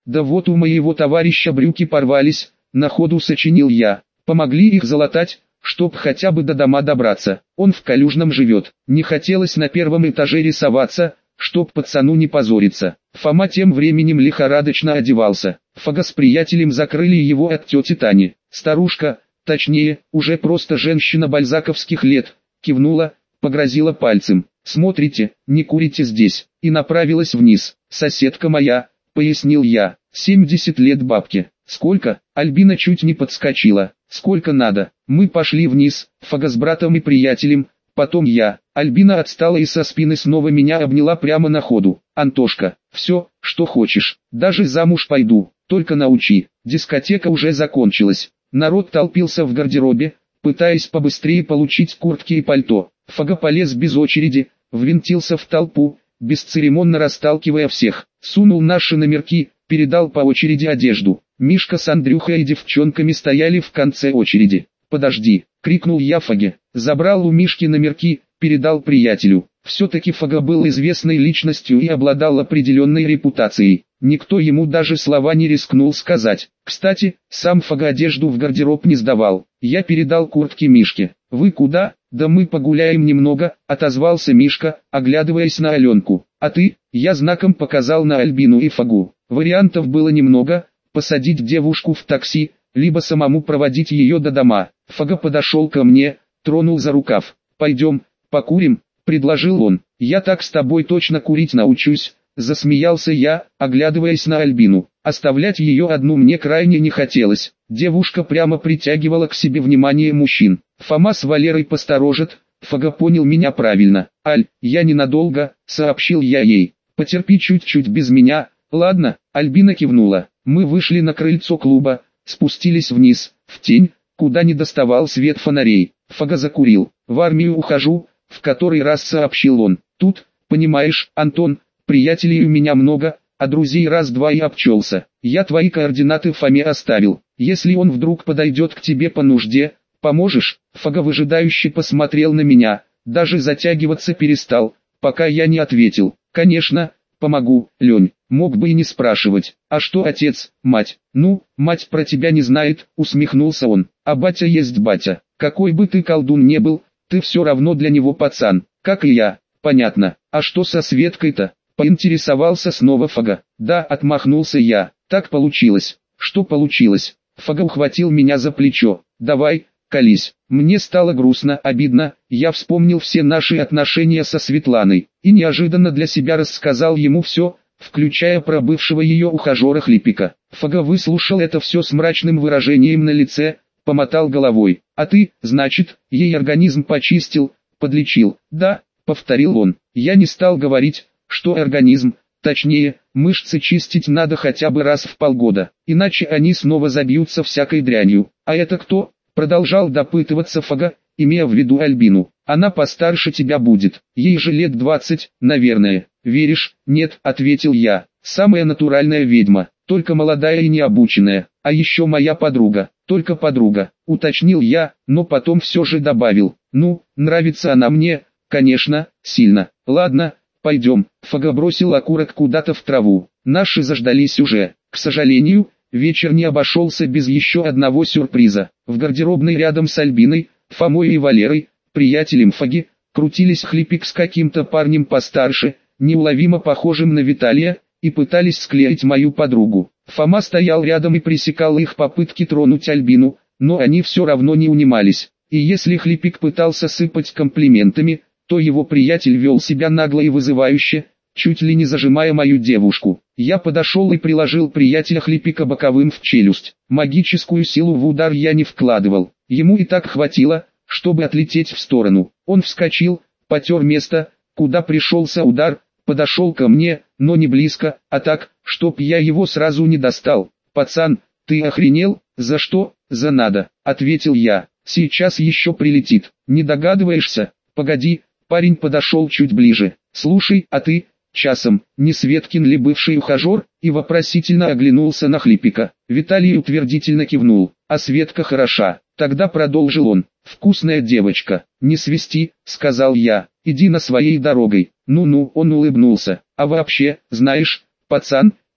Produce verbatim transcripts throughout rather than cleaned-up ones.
Да вот у моего товарища брюки порвались, на ходу сочинил я. Помогли их залатать, чтоб хотя бы до дома добраться. Он в Калюжном живет. Не хотелось на первом этаже рисоваться, чтоб пацану не позориться. Фома тем временем лихорадочно одевался. Фага с приятелем закрыли его от тети Тани. Старушка, точнее, уже просто женщина бальзаковских лет, кивнула, погрозила пальцем. «Смотрите, не курите здесь», и направилась вниз. «Соседка моя», — пояснил я, — «семьдесят лет бабке». «Сколько?» — Альбина чуть не подскочила. «Сколько надо?» Мы пошли вниз, Фага с братом и приятелем, потом я. Альбина отстала и со спины снова меня обняла прямо на ходу. «Антошка, все, что хочешь, даже замуж пойду, только научи». Дискотека уже закончилась. Народ толпился в гардеробе, пытаясь побыстрее получить куртки и пальто. Фага полез без очереди, ввинтился в толпу, бесцеремонно расталкивая всех. Сунул наши номерки, передал по очереди одежду. Мишка с Андрюхой и девчонками стояли в конце очереди. «Подожди!» — крикнул я Фаге. Забрал у Мишки номерки, передал приятелю. Все-таки Фага был известной личностью и обладал определенной репутацией. Никто ему даже слова не рискнул сказать. Кстати, сам Фага одежду в гардероб не сдавал. Я передал куртки Мишке. «Вы куда?» «Да мы погуляем немного», — отозвался Мишка, оглядываясь на Аленку. «А ты?» — я знаком показал на Альбину и Фагу. Вариантов было немного: посадить девушку в такси, либо самому проводить ее до дома. Фага подошел ко мне, тронул за рукав. «Пойдем, покурим», — предложил он. «Я так с тобой точно курить научусь», — засмеялся я, оглядываясь на Альбину. Оставлять ее одну мне крайне не хотелось. Девушка прямо притягивала к себе внимание мужчин. Фома с Валерой посторожат. Фага понял меня правильно. «Аль, я ненадолго», — сообщил я ей. «Потерпи чуть-чуть без меня». «Ладно», — Альбина кивнула. Мы вышли на крыльцо клуба, спустились вниз, в тень, куда не доставал свет фонарей. Фага закурил. «В армию ухожу», — в который раз сообщил он. «Тут, понимаешь, Антон, приятелей у меня много, а друзей раз-два и обчелся. Я твои координаты Фоме оставил. Если он вдруг подойдет к тебе по нужде, поможешь?» Фага выжидающе посмотрел на меня, даже затягиваться перестал, пока я не ответил. «Конечно, помогу, Лень». Мог бы и не спрашивать. «А что отец, мать?» «Ну, мать про тебя не знает», — усмехнулся он. «А батя есть батя. Какой бы ты колдун не был, ты все равно для него пацан, как и я». «Понятно. А что со Светкой-то?» — поинтересовался снова Фага. «Да», — отмахнулся я. «Так получилось». «Что получилось?» Фага ухватил меня за плечо. «Давай, колись». Мне стало грустно, обидно, я вспомнил все наши отношения со Светланой, и неожиданно для себя рассказал ему все, включая про бывшего ее ухажера Хлипика. Фага выслушал это все с мрачным выражением на лице, помотал головой. «А ты, значит, ей организм почистил, подлечил?» «Да», — повторил он. Я не стал говорить, что организм, точнее, мышцы чистить надо хотя бы раз в полгода, иначе они снова забьются всякой дрянью. «А это кто?» — продолжал допытываться Фага, имея в виду Альбину. «Она постарше тебя будет, ей же лет двадцать, наверное». «Веришь?» «Нет», — ответил я. «Самая натуральная ведьма, только молодая и необученная. А еще моя подруга, только подруга», — уточнил я, но потом все же добавил. «Ну, нравится она мне, конечно, сильно». «Ладно, пойдем». Фага бросил окурок куда-то в траву. Наши заждались уже. К сожалению, вечер не обошелся без еще одного сюрприза. В гардеробной рядом с Альбиной, Фомой и Валерой, приятелем Фаги, крутились Хлипик с каким-то парнем постарше, неуловимо похожим на Виталия, и пытались склеить мою подругу. Фома стоял рядом и пресекал их попытки тронуть Альбину, но они все равно не унимались. И если Хлипик пытался сыпать комплиментами, то его приятель вел себя нагло и вызывающе, чуть ли не зажимая мою девушку. Я подошел и приложил приятеля Хлипика боковым в челюсть. Магическую силу в удар я не вкладывал, ему и так хватило, чтобы отлететь в сторону. Он вскочил, потер место, куда пришелся удар, подошел ко мне, но не близко, а так, чтоб я его сразу не достал. «Пацан, ты охренел?» «За что?» «За надо», — ответил я. «Сейчас еще прилетит. Не догадываешься?» «Погоди». Парень подошел чуть ближе. «Слушай, а ты, часом, не Светкин ли бывший ухажер?» И вопросительно оглянулся на Хлипика. Виталий утвердительно кивнул. «А Светка хороша». Тогда продолжил он. «Вкусная девочка». «Не свисти», — сказал я. «Иди на своей дорогой». «Ну-ну», — он улыбнулся. «А вообще, знаешь, пацан,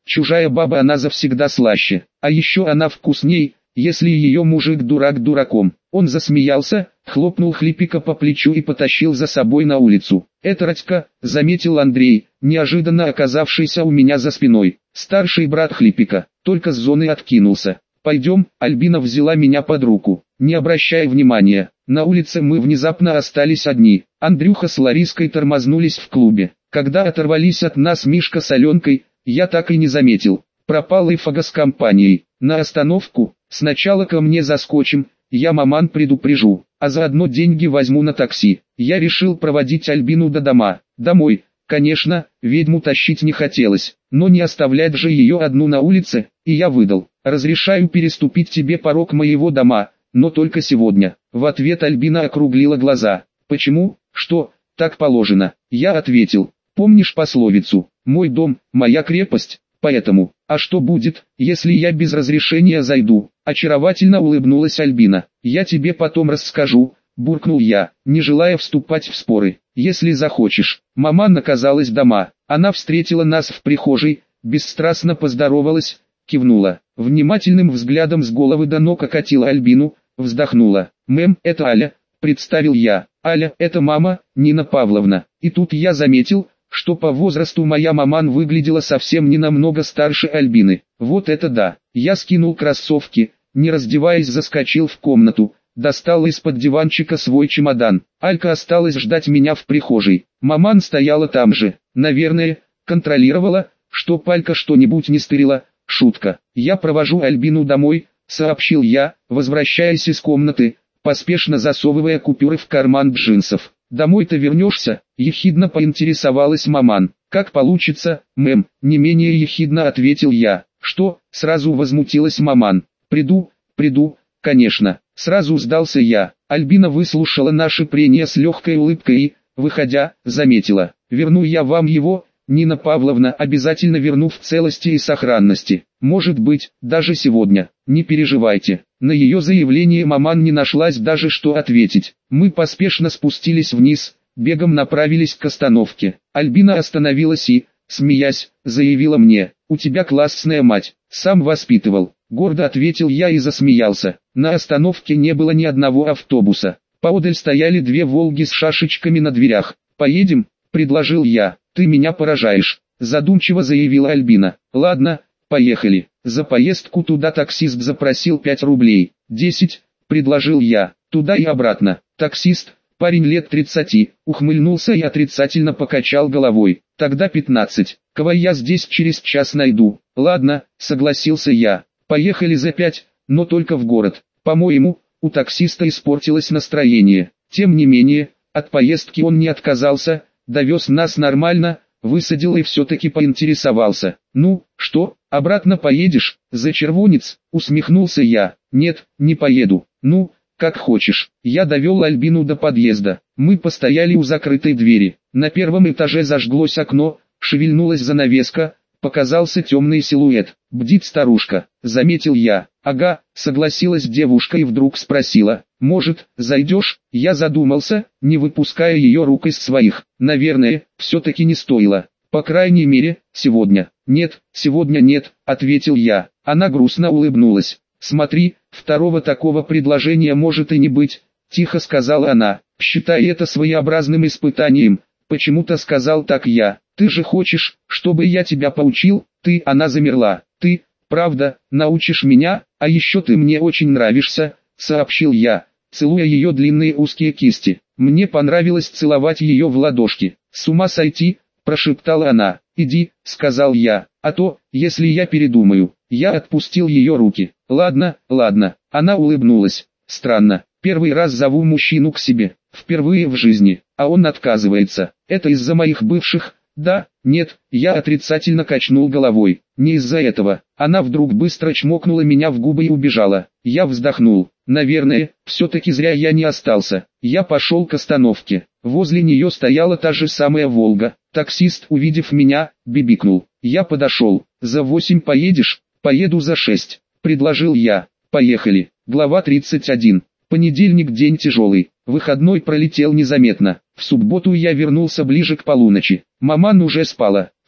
Чужая баба она завсегда слаще, а еще она вкусней, если ее мужик дурак дураком. Он засмеялся, хлопнул Хлипика по плечу и потащил за собой на улицу. «Это Радька», — заметил Андрей, неожиданно оказавшийся у меня за спиной. Старший брат Хлипика, только с зоны откинулся. «Пойдем», — Альбина взяла меня под руку. Не обращая внимания, на улице мы внезапно остались одни. Андрюха с Лариской тормознулись в клубе. Когда оторвались от нас Мишка с Аленкой, я так и не заметил. Пропал и Фага с компанией. На остановку, сначала ко мне заскочим, я маман предупрежу, а заодно деньги возьму на такси. Я решил проводить Альбину до дома. Домой, конечно, ведьму тащить не хотелось, но не оставлять же ее одну на улице, и я выдал. «Разрешаю переступить тебе порог моего дома, но только сегодня». В ответ Альбина округлила глаза. «Почему? Что, так положено?» Я ответил. «Помнишь пословицу? Мой дом, моя крепость, поэтому, а что будет, если я без разрешения зайду?» Очаровательно улыбнулась Альбина. «Я тебе потом расскажу», буркнул я, не желая вступать в споры. «Если захочешь». Маман оказалась дома. Она встретила нас в прихожей, бесстрастно поздоровалась, кивнула, внимательным взглядом с головы до ног окатила Альбину, вздохнула. «Мэм, это Аля», представил я. «Аля, это мама, Нина Павловна». И тут я заметил, что по возрасту моя маман выглядела совсем не намного старше Альбины. Вот это да! Я скинул кроссовки, не раздеваясь заскочил в комнату, достал из-под диванчика свой чемодан. Алька осталась ждать меня в прихожей. Маман стояла там же, наверное, контролировала, чтоб Алька что-нибудь не стырила. Шутка. «Я провожу Альбину домой», сообщил я, возвращаясь из комнаты, поспешно засовывая купюры в карман джинсов. «Домой-то вернешься?» — ехидно поинтересовалась маман. «Как получится, мэм», — не менее ехидно ответил я. «Что?» — сразу возмутилась маман. «Приду, приду, конечно». Сразу сдался я. Альбина выслушала наши прения с легкой улыбкой и, выходя, заметила. «Верну я вам его, Нина Павловна, обязательно верну в целости и сохранности. Может быть, даже сегодня. Не переживайте». На ее заявление маман не нашлась даже что ответить. Мы поспешно спустились вниз, бегом направились к остановке. Альбина остановилась и, смеясь, заявила мне: «У тебя классная мать, сам воспитывал». Гордо ответил я и засмеялся. На остановке не было ни одного автобуса. Поодаль стояли две «Волги» с шашечками на дверях. «Поедем?» — предложил я. «Ты меня поражаешь», — задумчиво заявила Альбина. «Ладно, поехали». За поездку туда таксист запросил пять рублей. «Десять», — предложил я, — «туда и обратно». Таксист, парень лет тридцати, ухмыльнулся и отрицательно покачал головой. «Тогда пятнадцать. Кого я здесь через час найду?» «Ладно», — согласился я. «Поехали за пять, но только в город». По-моему, у таксиста испортилось настроение. Тем не менее, от поездки он не отказался, довез нас нормально, высадил и все-таки поинтересовался. «Ну, что, обратно поедешь, за червонец?» — усмехнулся я. «Нет, не поеду». «Ну, как хочешь». Я довел Альбину до подъезда. Мы постояли у закрытой двери. На первом этаже зажглось окно, шевельнулась занавеска, показался темный силуэт. «Бдит старушка», — заметил я. «Ага», — согласилась девушка и вдруг спросила: «Может, зайдешь?» Я задумался, не выпуская ее рук из своих. Наверное, все-таки не стоило. По крайней мере, сегодня. «Нет, сегодня нет», — ответил я. Она грустно улыбнулась. «Смотри, второго такого предложения может и не быть», — тихо сказала она. «Считай это своеобразным испытанием», — почему-то сказал так я. «Ты же хочешь, чтобы я тебя поучил?» «Ты», — она замерла. «Ты, правда, научишь меня? А еще ты мне очень нравишься», — сообщил я, целуя ее длинные узкие кисти. Мне понравилось целовать ее в ладошки. «С ума сойти», — прошептала она. «Иди», — сказал я, — «а то, если я передумаю». Я отпустил ее руки. «Ладно, ладно». Она улыбнулась. «Странно, первый раз зову мужчину к себе, впервые в жизни, а он отказывается. Это из-за моих бывших?» «Да, нет», я отрицательно качнул головой. «Не из-за этого». Она вдруг быстро чмокнула меня в губы и убежала. Я вздохнул. Наверное, все-таки зря я не остался. Я пошел к остановке. Возле нее стояла та же самая «Волга». Таксист, увидев меня, бибикнул. Я подошел. «За восемь поедешь?» «Поеду за шесть», — предложил я. «Поехали». Глава тридцать один. Понедельник — день тяжелый. Выходной пролетел незаметно. В субботу я вернулся ближе к полуночи. Маман уже спала.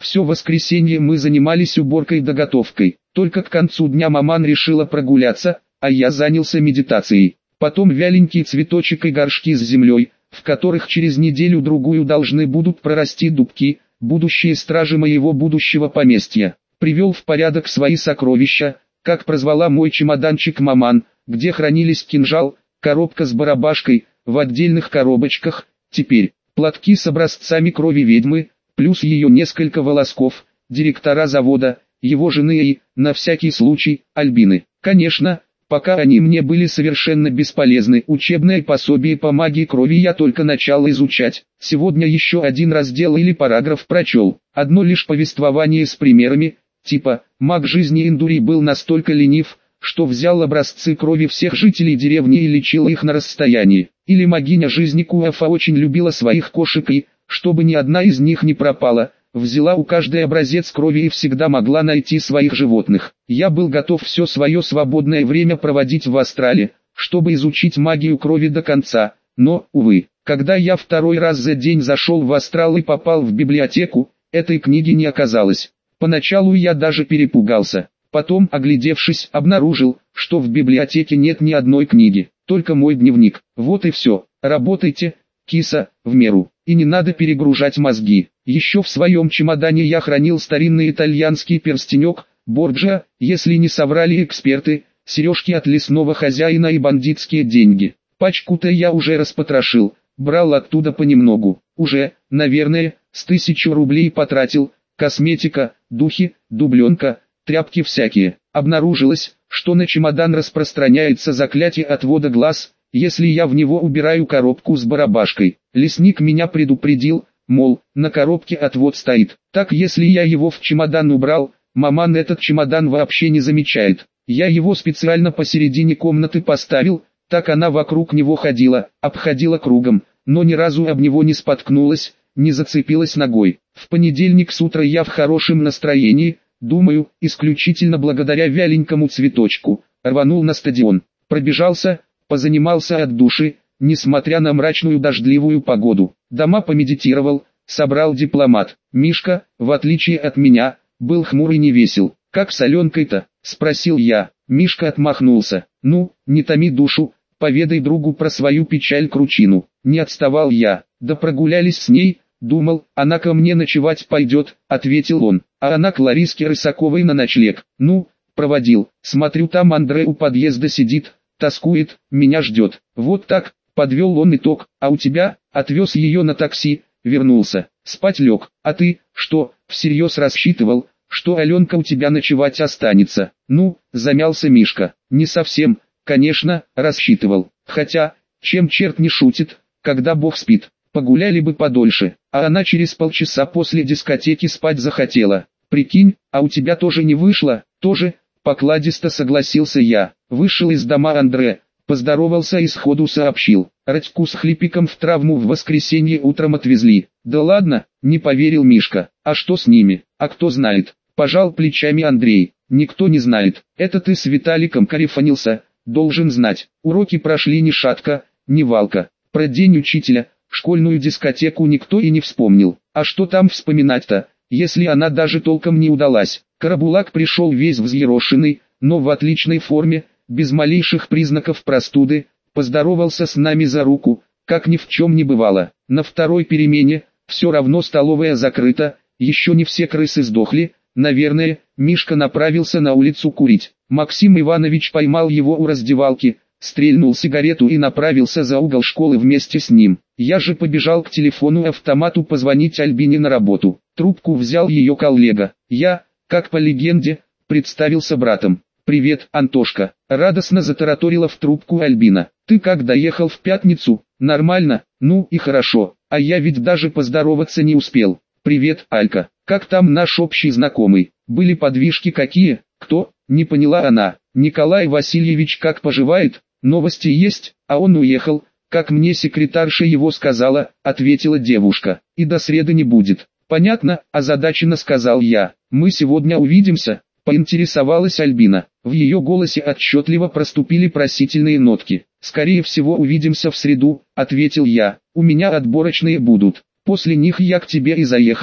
Все воскресенье мы занимались уборкой да готовкой. Только к концу дня маман решила прогуляться, а я занялся медитацией. Потом вяленький цветочек и горшки с землей, в которых через неделю-другую должны будут прорасти дубки, будущие стражи моего будущего поместья. Привел в порядок свои сокровища, как прозвала мой чемоданчик маман, где хранились кинжал, коробка с барабашкой, в отдельных коробочках, теперь, платки с образцами крови ведьмы, плюс ее несколько волосков, директора завода, его жены и, на всякий случай, Альбины. Конечно, пока они мне были совершенно бесполезны, учебное пособие по магии крови я только начал изучать. Сегодня еще один раздел или параграф прочел. Одно лишь повествование с примерами, типа, маг жизни Индури был настолько ленив, что взял образцы крови всех жителей деревни и лечил их на расстоянии. Или магиня жизни Куафа очень любила своих кошек и, чтобы ни одна из них не пропала, взяла у каждой образец крови и всегда могла найти своих животных. Я был готов все свое свободное время проводить в астрале, чтобы изучить магию крови до конца, но, увы, когда я второй раз за день зашел в астрал и попал в библиотеку, этой книги не оказалось. Поначалу я даже перепугался, потом, оглядевшись, обнаружил, что в библиотеке нет ни одной книги, только мой дневник. Вот и все, работайте, киса, в меру, и не надо перегружать мозги. Еще в своем чемодане я хранил старинный итальянский перстенек, Борджиа, если не соврали эксперты, сережки от лесного хозяина и бандитские деньги. Пачку-то я уже распотрошил, брал оттуда понемногу, уже, наверное, с тысячу рублей потратил, косметика, духи, дубленка, тряпки всякие. Обнаружилось, что на чемодан распространяется заклятие отвода глаз, если я в него убираю коробку с барабашкой. Лесник меня предупредил, мол, на коробке отвод стоит. Так если я его в чемодан убрал, маман этот чемодан вообще не замечает. Я его специально посередине комнаты поставил, так она вокруг него ходила, обходила кругом, но ни разу об него не споткнулась, не зацепилась ногой. В понедельник с утра я в хорошем настроении, думаю, исключительно благодаря вяленькому цветочку, рванул на стадион, пробежался, позанимался от души, несмотря на мрачную дождливую погоду. Дома помедитировал, собрал дипломат. Мишка, в отличие от меня, был хмурый и не весел. «Как с Аленкой-то?» – спросил я. Мишка отмахнулся. «Ну, не томи душу, поведай другу про свою печаль-кручину». Не отставал я. «Да прогулялись с ней, думал, она ко мне ночевать пойдет», – ответил он. «А она к Лариске Рысаковой на ночлег. Ну, проводил. Смотрю, там Андре у подъезда сидит, тоскует, меня ждет». Вот так, подвел он итог. «А у тебя?» Отвез ее на такси, вернулся. Спать лег. «А ты, что, всерьез рассчитывал, что Аленка у тебя ночевать останется?» «Ну», замялся Мишка. «Не совсем, конечно, рассчитывал. Хотя, чем черт не шутит, когда Бог спит. Погуляли бы подольше». А она через полчаса после дискотеки спать захотела. «Прикинь, а у тебя тоже не вышло?» «Тоже», покладисто согласился я. Вышел из дома Андре, поздоровался и сходу сообщил. Радьку с Хлипиком в травму в воскресенье утром отвезли. «Да ладно», не поверил Мишка. «А что с ними?» «А кто знает?» Пожал плечами Андрей. «Никто не знает. Это ты с Виталиком корефанился, должен знать. Уроки прошли ни шатка, ни валка. Про день учителя, школьную дискотеку никто и не вспомнил. А что там вспоминать-то, если она даже толком не удалась?» Карабулак пришел весь взъерошенный, но в отличной форме, без малейших признаков простуды, поздоровался с нами за руку, как ни в чем не бывало. На второй перемене, все равно столовая закрыта, еще не все крысы сдохли, наверное, Мишка направился на улицу курить. Максим Иванович поймал его у раздевалки, стрельнул сигарету и направился за угол школы вместе с ним. Я же побежал к телефону-автомату позвонить Альбине на работу. Трубку взял ее коллега. Я, как по легенде, представился братом. «Привет, Антошка», — радостно затараторила в трубку Альбина. «Ты как доехал в пятницу?» «Нормально, ну и хорошо, а я ведь даже поздороваться не успел». «Привет, Алька, как там наш общий знакомый? Были подвижки какие?» «Кто?» — не поняла она. «Николай Васильевич как поживает? Новости есть?» «А он уехал, как мне секретарша его сказала», — ответила девушка. «И до среды не будет». «Понятно», — озадаченно сказал я. «Мы сегодня увидимся?» — поинтересовалась Альбина. В ее голосе отчетливо проступили просительные нотки. «Скорее всего увидимся в среду», — ответил я. «У меня отборочные будут. После них я к тебе и заехал бы».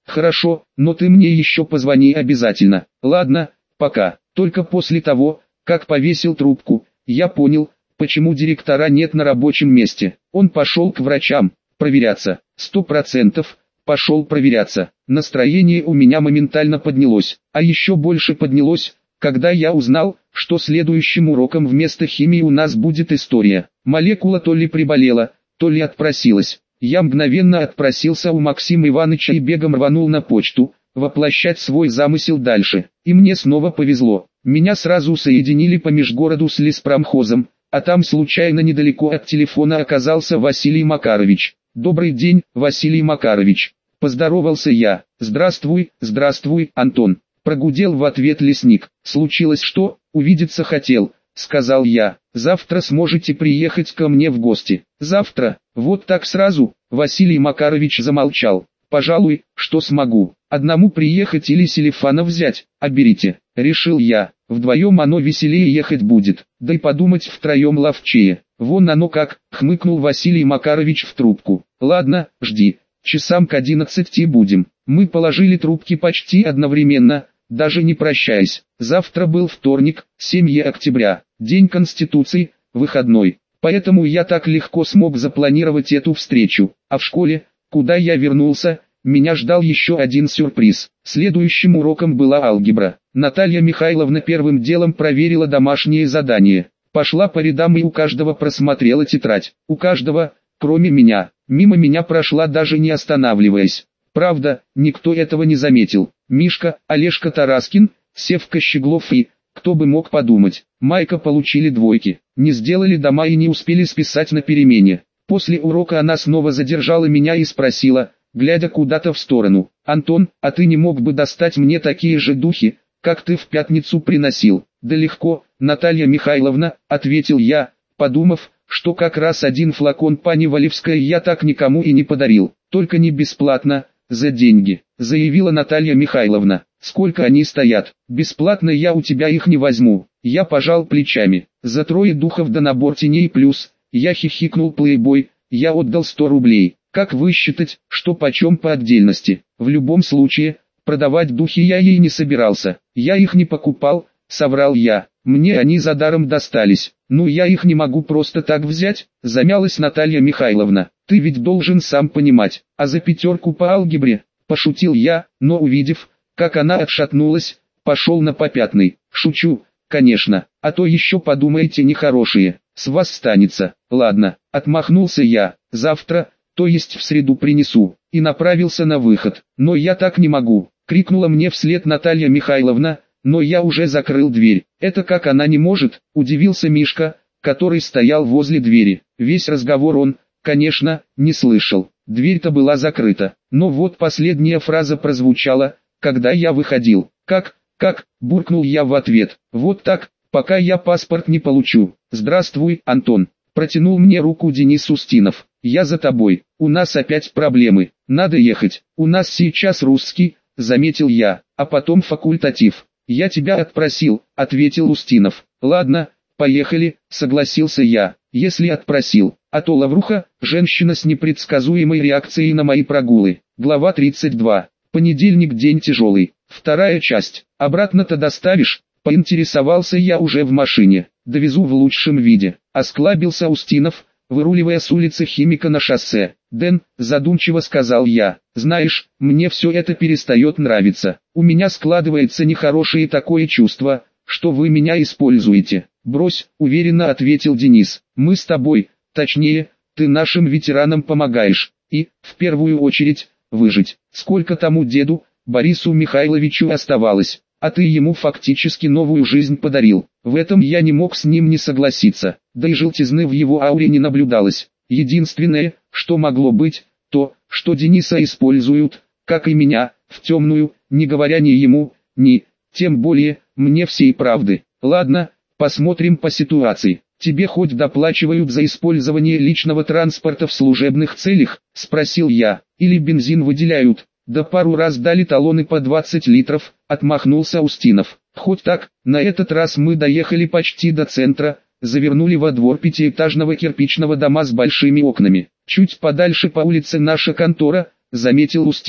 Хорошо, но ты мне еще позвони обязательно. Ладно, пока. Только после того, как повесил трубку, я понял, почему директора нет на рабочем месте. Он пошел к врачам, проверяться. Сто процентов, пошел проверяться. Настроение у меня моментально поднялось, а еще больше поднялось, когда я узнал, что следующим уроком вместо химии у нас будет история. Молекула то ли приболела, то ли отпросилась. Я мгновенно отпросился у Максима Ивановича и бегом рванул на почту, воплощать свой замысел дальше. И мне снова повезло. Меня сразу соединили по межгороду с леспромхозом, а там случайно недалеко от телефона оказался Василий Макарович. «Добрый день, Василий Макарович», – поздоровался я. «Здравствуй, здравствуй, Антон», – прогудел в ответ лесник. «Случилось что? Увидеться хотел», – сказал я. «Завтра сможете приехать ко мне в гости». «Завтра? Вот так сразу?» – Василий Макарович замолчал. «Пожалуй, что смогу. Одному приехать или Селифана взять, а берите», – решил я. «Вдвоем оно веселее ехать будет, да и подумать втроем ловчее». «Вон оно как», — хмыкнул Василий Макарович в трубку. «Ладно, жди, часам к одиннадцати будем». Мы положили трубки почти одновременно, даже не прощаясь. Завтра был вторник, седьмое октября, день Конституции, выходной. Поэтому я так легко смог запланировать эту встречу. А в школе, куда я вернулся, меня ждал еще один сюрприз. Следующим уроком была алгебра. Наталья Михайловна первым делом проверила домашнее задание. Пошла по рядам и у каждого просмотрела тетрадь. У каждого, кроме меня. Мимо меня прошла, даже не останавливаясь. Правда, никто этого не заметил. Мишка, Олежка Тараскин, Севка Щеглов и, кто бы мог подумать, Майка получили двойки. Не сделали дома и не успели списать на перемене. После урока она снова задержала меня и спросила, глядя куда-то в сторону: «Антон, а ты не мог бы достать мне такие же духи, как ты в пятницу приносил?» «Да легко, Наталья Михайловна», — ответил я, подумав, что как раз один флакон пани Валевская я так никому и не подарил. «Только не бесплатно, за деньги», — заявила Наталья Михайловна. «Сколько они стоят? Бесплатно я у тебя их не возьму». Я пожал плечами. «За трое духов да набор теней плюс», — я хихикнул. «Плейбой, я отдал сто рублей. Как высчитать, что почем по отдельности? В любом случае, продавать духи я ей не собирался. Я их не покупал», — соврал я. «Мне они за даром достались». «Ну я их не могу просто так взять», — замялась Наталья Михайловна. «Ты ведь должен сам понимать. А за пятерку по алгебре?» — пошутил я, но увидев, как она отшатнулась, пошел на попятный. «Шучу, конечно, а то еще подумаете нехорошие. С вас станется». «Ладно», — отмахнулся я. «Завтра, то есть в среду принесу», и направился на выход. «Но я так не могу», — крикнула мне вслед Наталья Михайловна, но я уже закрыл дверь. «Это как она не может?» – удивился Мишка, который стоял возле двери. Весь разговор он, конечно, не слышал. Дверь-то была закрыта. Но вот последняя фраза прозвучала, когда я выходил. «Как, как?» – буркнул я в ответ. «Вот так, пока я паспорт не получу». «Здравствуй, Антон», – протянул мне руку Денис Устинов. «Я за тобой. У нас опять проблемы. Надо ехать. У нас сейчас русский», – заметил я, – «а потом факультатив». «Я тебя отпросил», — ответил Устинов. «Ладно, поехали», — согласился я, — «если отпросил, а то Лавруха, женщина с непредсказуемой реакцией на мои прогулы». Глава тридцать два. Понедельник, день тяжелый. Вторая часть. «Обратно-то доставишь?» — поинтересовался я уже в машине. «Довезу в лучшем виде», — осклабился Устинов, выруливая с улицы Химика на шоссе. «Дэн», — задумчиво сказал я, — «знаешь, мне все это перестает нравиться. У меня складывается нехорошее такое чувство, что вы меня используете». «Брось», — уверенно ответил Денис, — «мы с тобой, точнее, ты нашим ветеранам помогаешь, и, в первую очередь, выжить. Сколько тому деду, Борису Михайловичу оставалось, а ты ему фактически новую жизнь подарил». В этом я не мог с ним не согласиться, да и желтизны в его ауре не наблюдалось. Единственное, что могло быть, то, что Дениса используют, как и меня, в темную, не говоря ни ему, ни, тем более, мне всей правды. «Ладно, посмотрим по ситуации. Тебе хоть доплачивают за использование личного транспорта в служебных целях?» – спросил я. «Или бензин выделяют?» «Да пару раз дали талоны по двадцать литров», – отмахнулся Устинов. «Хоть так, на этот раз мы доехали почти до центра, завернули во двор пятиэтажного кирпичного дома с большими окнами. Чуть подальше по улице наша контора», – заметил Устинов.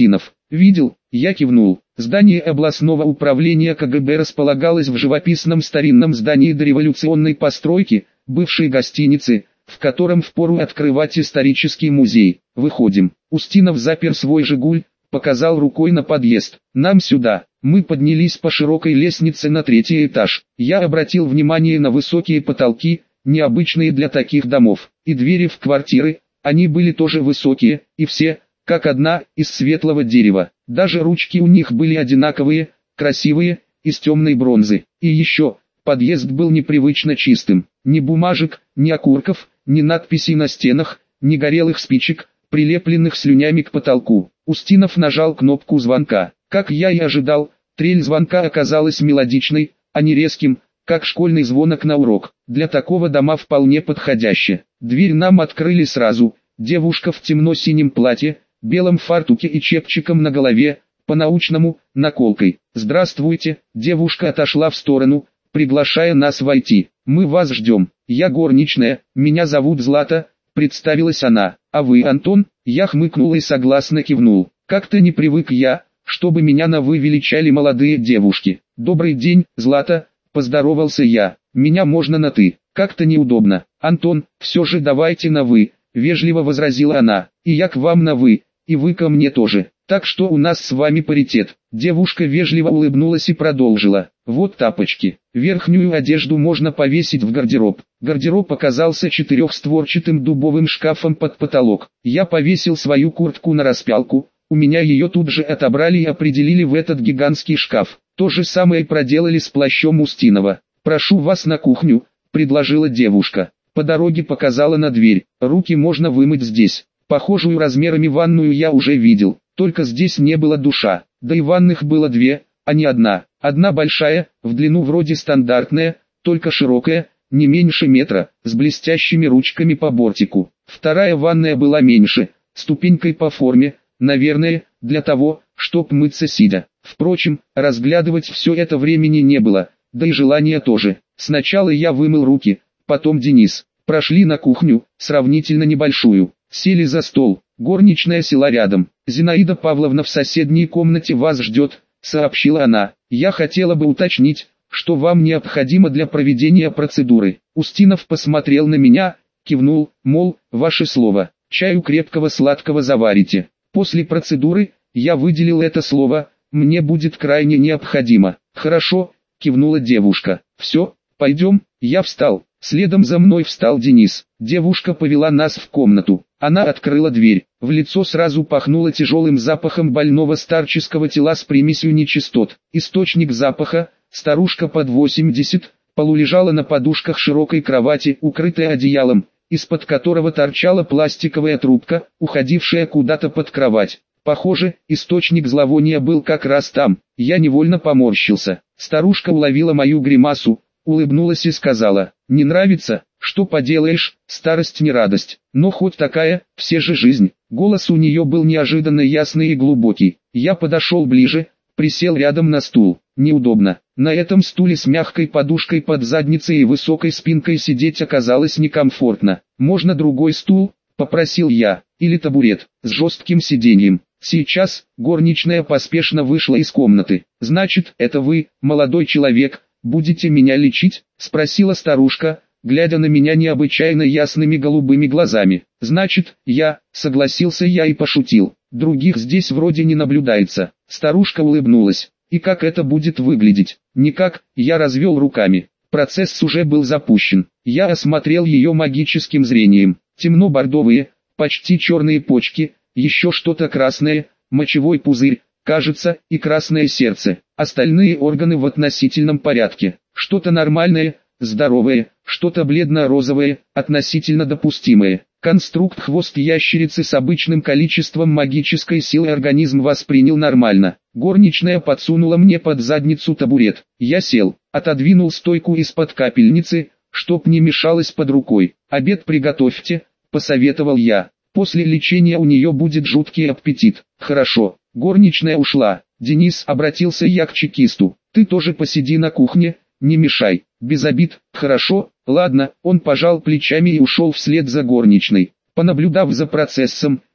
Видел, я кивнул. Здание областного управления ка гэ бэ располагалось в живописном старинном здании дореволюционной постройки, бывшей гостиницы, в котором впору открывать исторический музей. Выходим. Устинов запер свой «Жигуль», показал рукой на подъезд. Нам сюда. Мы поднялись по широкой лестнице на третий этаж. Я обратил внимание на высокие потолки, необычные для таких домов, и двери в квартиры. Они были тоже высокие, и все, как одна, из светлого дерева. Даже ручки у них были одинаковые, красивые, из темной бронзы. И еще, подъезд был непривычно чистым. Ни бумажек, ни окурков, ни надписей на стенах, ни горелых спичек, прилепленных слюнями к потолку. Устинов нажал кнопку звонка. Как я и ожидал, трель звонка оказалась мелодичной, а не резким, как школьный звонок на урок. Для такого дома вполне подходяще. Дверь нам открыли сразу. Девушка в темно-синем платье, белом фартуке и чепчиком на голове, по-научному, наколкой. «Здравствуйте», девушка отошла в сторону, приглашая нас войти. «Мы вас ждем. Я горничная, меня зовут Злата», представилась она. «А вы, Антон?» Я хмыкнул и согласно кивнул. Как-то не привык я, чтобы меня на «вы» величали молодые девушки. «Добрый день, Злата», поздоровался я. «Меня можно на «ты». Как-то неудобно. Антон, все же давайте на «вы», вежливо возразила она. «И я к вам на «вы», и вы ко мне тоже. Так что у нас с вами паритет». Девушка вежливо улыбнулась и продолжила. «Вот тапочки. Верхнюю одежду можно повесить в гардероб». Гардероб оказался четырехстворчатым дубовым шкафом под потолок. Я повесил свою куртку на распялку. У меня ее тут же отобрали и определили в этот гигантский шкаф. То же самое проделали с плащом Устинова. «Прошу вас на кухню», — предложила девушка. По дороге показала на дверь. «Руки можно вымыть здесь». Похожую размерами ванную я уже видел, только здесь не было душа. Да и ванных было две, а не одна. Одна большая, в длину вроде стандартная, только широкая, не меньше метра, с блестящими ручками по бортику. Вторая ванная была меньше, ступенькой по форме, наверное, для того, чтоб мыться сидя. Впрочем, разглядывать все это времени не было, да и желания тоже. Сначала я вымыл руки, потом Денис. Прошли на кухню, сравнительно небольшую. Сели за стол. Горничная села рядом. «Зинаида Павловна в соседней комнате вас ждет», — сообщила она. «Я хотела бы уточнить, что вам необходимо для проведения процедуры». Устинов посмотрел на меня, кивнул, мол, ваше слово. «Чаю крепкого сладкого заварите». После процедуры, я выделил это слово, «мне будет крайне необходимо». «Хорошо», — кивнула девушка. «Все, пойдем». Я встал. Следом за мной встал Денис. Девушка повела нас в комнату. Она открыла дверь. В лицо сразу пахнуло тяжелым запахом больного старческого тела с примесью нечистот. Источник запаха, старушка под восемьдесят, полулежала на подушках широкой кровати, укрытая одеялом, из-под которого торчала пластиковая трубка, уходившая куда-то под кровать. Похоже, источник зловония был как раз там. Я невольно поморщился. Старушка уловила мою гримасу, улыбнулась и сказала: «Не нравится? Что поделаешь, старость не радость, но хоть такая, все же жизнь». Голос у нее был неожиданно ясный и глубокий. Я подошел ближе, присел рядом на стул. Неудобно. На этом стуле с мягкой подушкой под задницей и высокой спинкой сидеть оказалось некомфортно. «Можно другой стул?» – попросил я. «Или табурет, с жестким сиденьем». Сейчас, горничная поспешно вышла из комнаты. «Значит, это вы, молодой человек, будете меня лечить?» – спросила старушка, глядя на меня необычайно ясными голубыми глазами. «Значит, я», – согласился я и пошутил. «Других здесь вроде не наблюдается». Старушка улыбнулась. «И как это будет выглядеть?» «Никак», – я развел руками. Процесс уже был запущен. Я осмотрел ее магическим зрением. Темно-бордовые, почти черные почки, еще что-то красное, мочевой пузырь, кажется, и красное сердце. Остальные органы в относительном порядке. Что-то нормальное, здоровое, что-то бледно-розовое, относительно допустимое. Конструкт хвост ящерицы с обычным количеством магической силы организм воспринял нормально. Горничная подсунула мне под задницу табурет. Я сел, отодвинул стойку из-под капельницы, чтоб не мешалось под рукой. «Обед приготовьте», — посоветовал я. «После лечения у нее будет жуткий аппетит». «Хорошо». Горничная ушла. «Денис», — обратился я к чекисту, — «ты тоже посиди на кухне, не мешай». «Без обид». «Хорошо, ладно». Он пожал плечами и ушел вслед за горничной. Понаблюдав за процессом,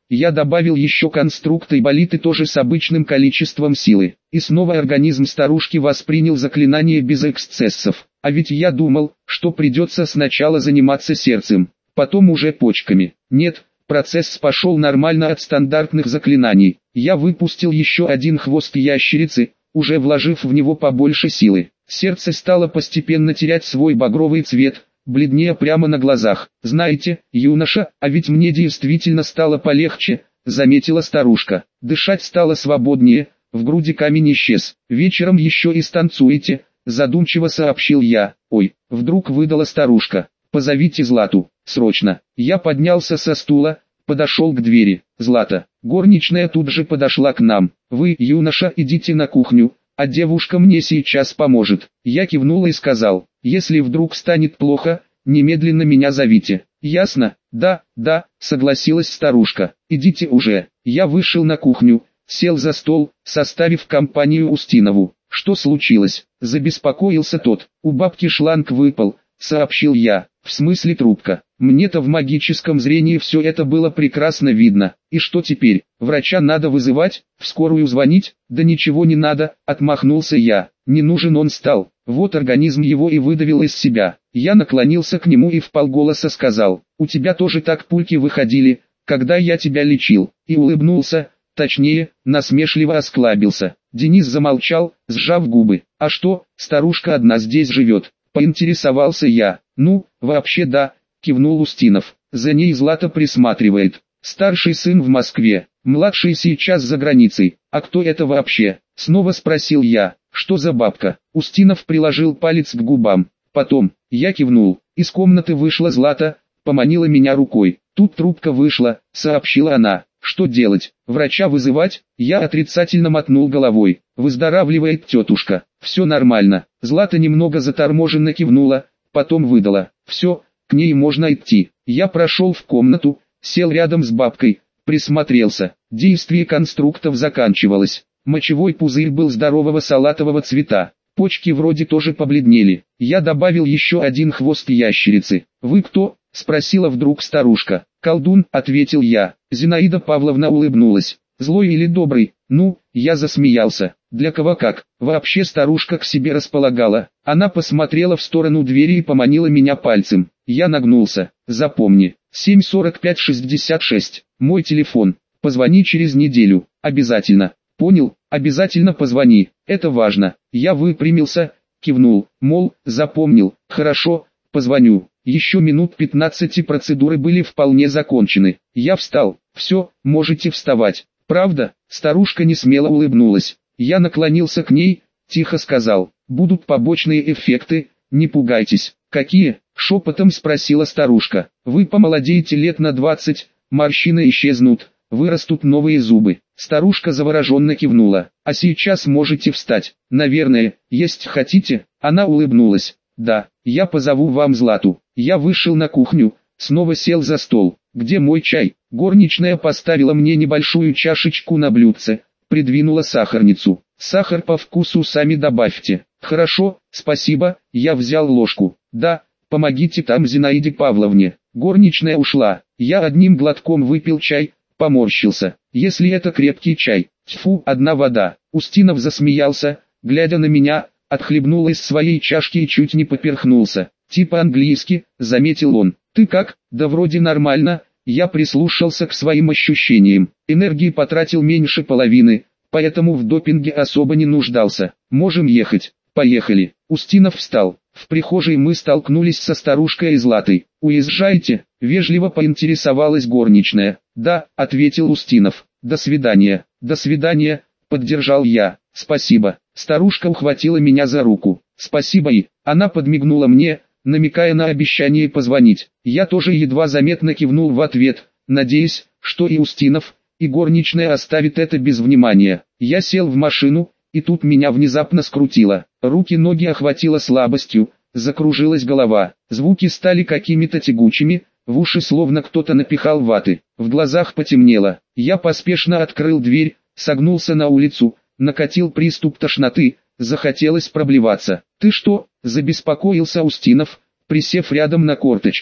Я добавил еще конструкты и болиты тоже с обычным количеством силы. И снова организм старушки воспринял заклинание без эксцессов. А ведь я думал, что придется сначала заниматься сердцем, потом уже почками. Нет, процесс пошел нормально от стандартных заклинаний. Я выпустил еще один хвост ящерицы, уже вложив в него побольше силы. Сердце стало постепенно терять свой багровый цвет, бледнее прямо на глазах. «Знаете, юноша, а ведь мне действительно стало полегче», — заметила старушка. «Дышать стало свободнее, в груди камень исчез. Вечером еще и станцуете», — задумчиво сообщил я. «Ой», — вдруг выдала старушка. «Позовите Злату, срочно». Я поднялся со стула, подошел к двери. «Злата». Горничная тут же подошла к нам. «Вы, юноша, идите на кухню, а девушка мне сейчас поможет». Я кивнул и сказал: «Если вдруг станет плохо, немедленно меня зовите». «Ясно?» «Да, да», согласилась старушка. «Идите уже». Я вышел на кухню, сел за стол, составив компанию Устинову. «Что случилось?» — забеспокоился тот. «У бабки шланг выпал», — сообщил я. «В смысле трубка?» Мне-то в магическом зрении все это было прекрасно видно. И что теперь? Врача надо вызывать? В скорую звонить? Да ничего не надо, отмахнулся я. Не нужен он стал. Вот организм его и выдавил из себя. Я наклонился к нему и вполголоса сказал: «У тебя тоже так пульки выходили, когда я тебя лечил». И улыбнулся, точнее, насмешливо осклабился. Денис замолчал, сжав губы. «А что, старушка одна здесь живет?» — поинтересовался я. «Ну, вообще да», — кивнул Устинов. «За ней Злата присматривает. Старший сын в Москве, младший сейчас за границей. А кто это вообще?» — снова спросил я. «Что за бабка?» Устинов приложил палец к губам. Потом, я кивнул. Из комнаты вышла Злата, поманила меня рукой. «Тут трубка вышла», — сообщила она. «Что делать? Врача вызывать?» Я отрицательно мотнул головой. «Выздоравливает тетушка. Все нормально». Злата немного заторможенно кивнула, потом выдала: «Все, к ней можно идти». Я прошел в комнату, сел рядом с бабкой, присмотрелся. Действие конструктов заканчивалось. Мочевой пузырь был здорового салатового цвета. Почки вроде тоже побледнели. Я добавил еще один хвост ящерицы. «Вы кто?» — спросила вдруг старушка. «Колдун», — ответил я. Зинаида Павловна улыбнулась. «Злой или добрый?» «Ну», — я засмеялся. «Для кого как?» Вообще старушка к себе располагала. Она посмотрела в сторону двери и поманила меня пальцем. Я нагнулся. «Запомни, семь сорок пять шестьдесят шесть, мой телефон. Позвони через неделю, обязательно». «Понял, обязательно позвони, это важно». Я выпрямился, кивнул, мол, запомнил. «Хорошо, позвоню». Еще минут пятнадцать и процедуры были вполне закончены. Я встал. «Все, можете вставать». «Правда?» Старушка несмело улыбнулась. Я наклонился к ней, тихо сказал: «Будут побочные эффекты, не пугайтесь». «Какие?» — шепотом спросила старушка. «Вы помолодеете лет на двадцать, морщины исчезнут, вырастут новые зубы». Старушка завороженно кивнула. «А сейчас можете встать. Наверное, есть хотите?» Она улыбнулась. «Да, я позову вам Злату». Я вышел на кухню, снова сел за стол. «Где мой чай?» Горничная поставила мне небольшую чашечку на блюдце, придвинула сахарницу. «Сахар по вкусу сами добавьте». «Хорошо, спасибо», я взял ложку. «Да, помогите там Зинаиде Павловне». Горничная ушла. Я одним глотком выпил чай, поморщился. «Если это крепкий чай, тьфу, одна вода». Устинов засмеялся, глядя на меня, отхлебнул из своей чашки и чуть не поперхнулся. «Типа английский», — заметил он. «Ты как?» «Да вроде нормально». Я прислушался к своим ощущениям. Энергии потратил меньше половины, поэтому в допинге особо не нуждался. «Можем ехать». «Поехали». Устинов встал. В прихожей мы столкнулись со старушкой и Златой. «Уезжаете?» — вежливо поинтересовалась горничная. «Да», — ответил Устинов. «До свидания». «До свидания», — поддержал я. «Спасибо». Старушка ухватила меня за руку. «Спасибо» и... Она подмигнула мне, намекая на обещание позвонить. Я тоже едва заметно кивнул в ответ, надеясь, что и Устинов, и горничная оставит это без внимания. Я сел в машину, и тут меня внезапно скрутило. Руки-ноги охватило слабостью, закружилась голова. Звуки стали какими-то тягучими, в уши словно кто-то напихал ваты. В глазах потемнело. Я поспешно открыл дверь, согнулся на улицу, накатил приступ тошноты, захотелось проблеваться. «Ты что?» — забеспокоился Устинов, присев рядом на корточки.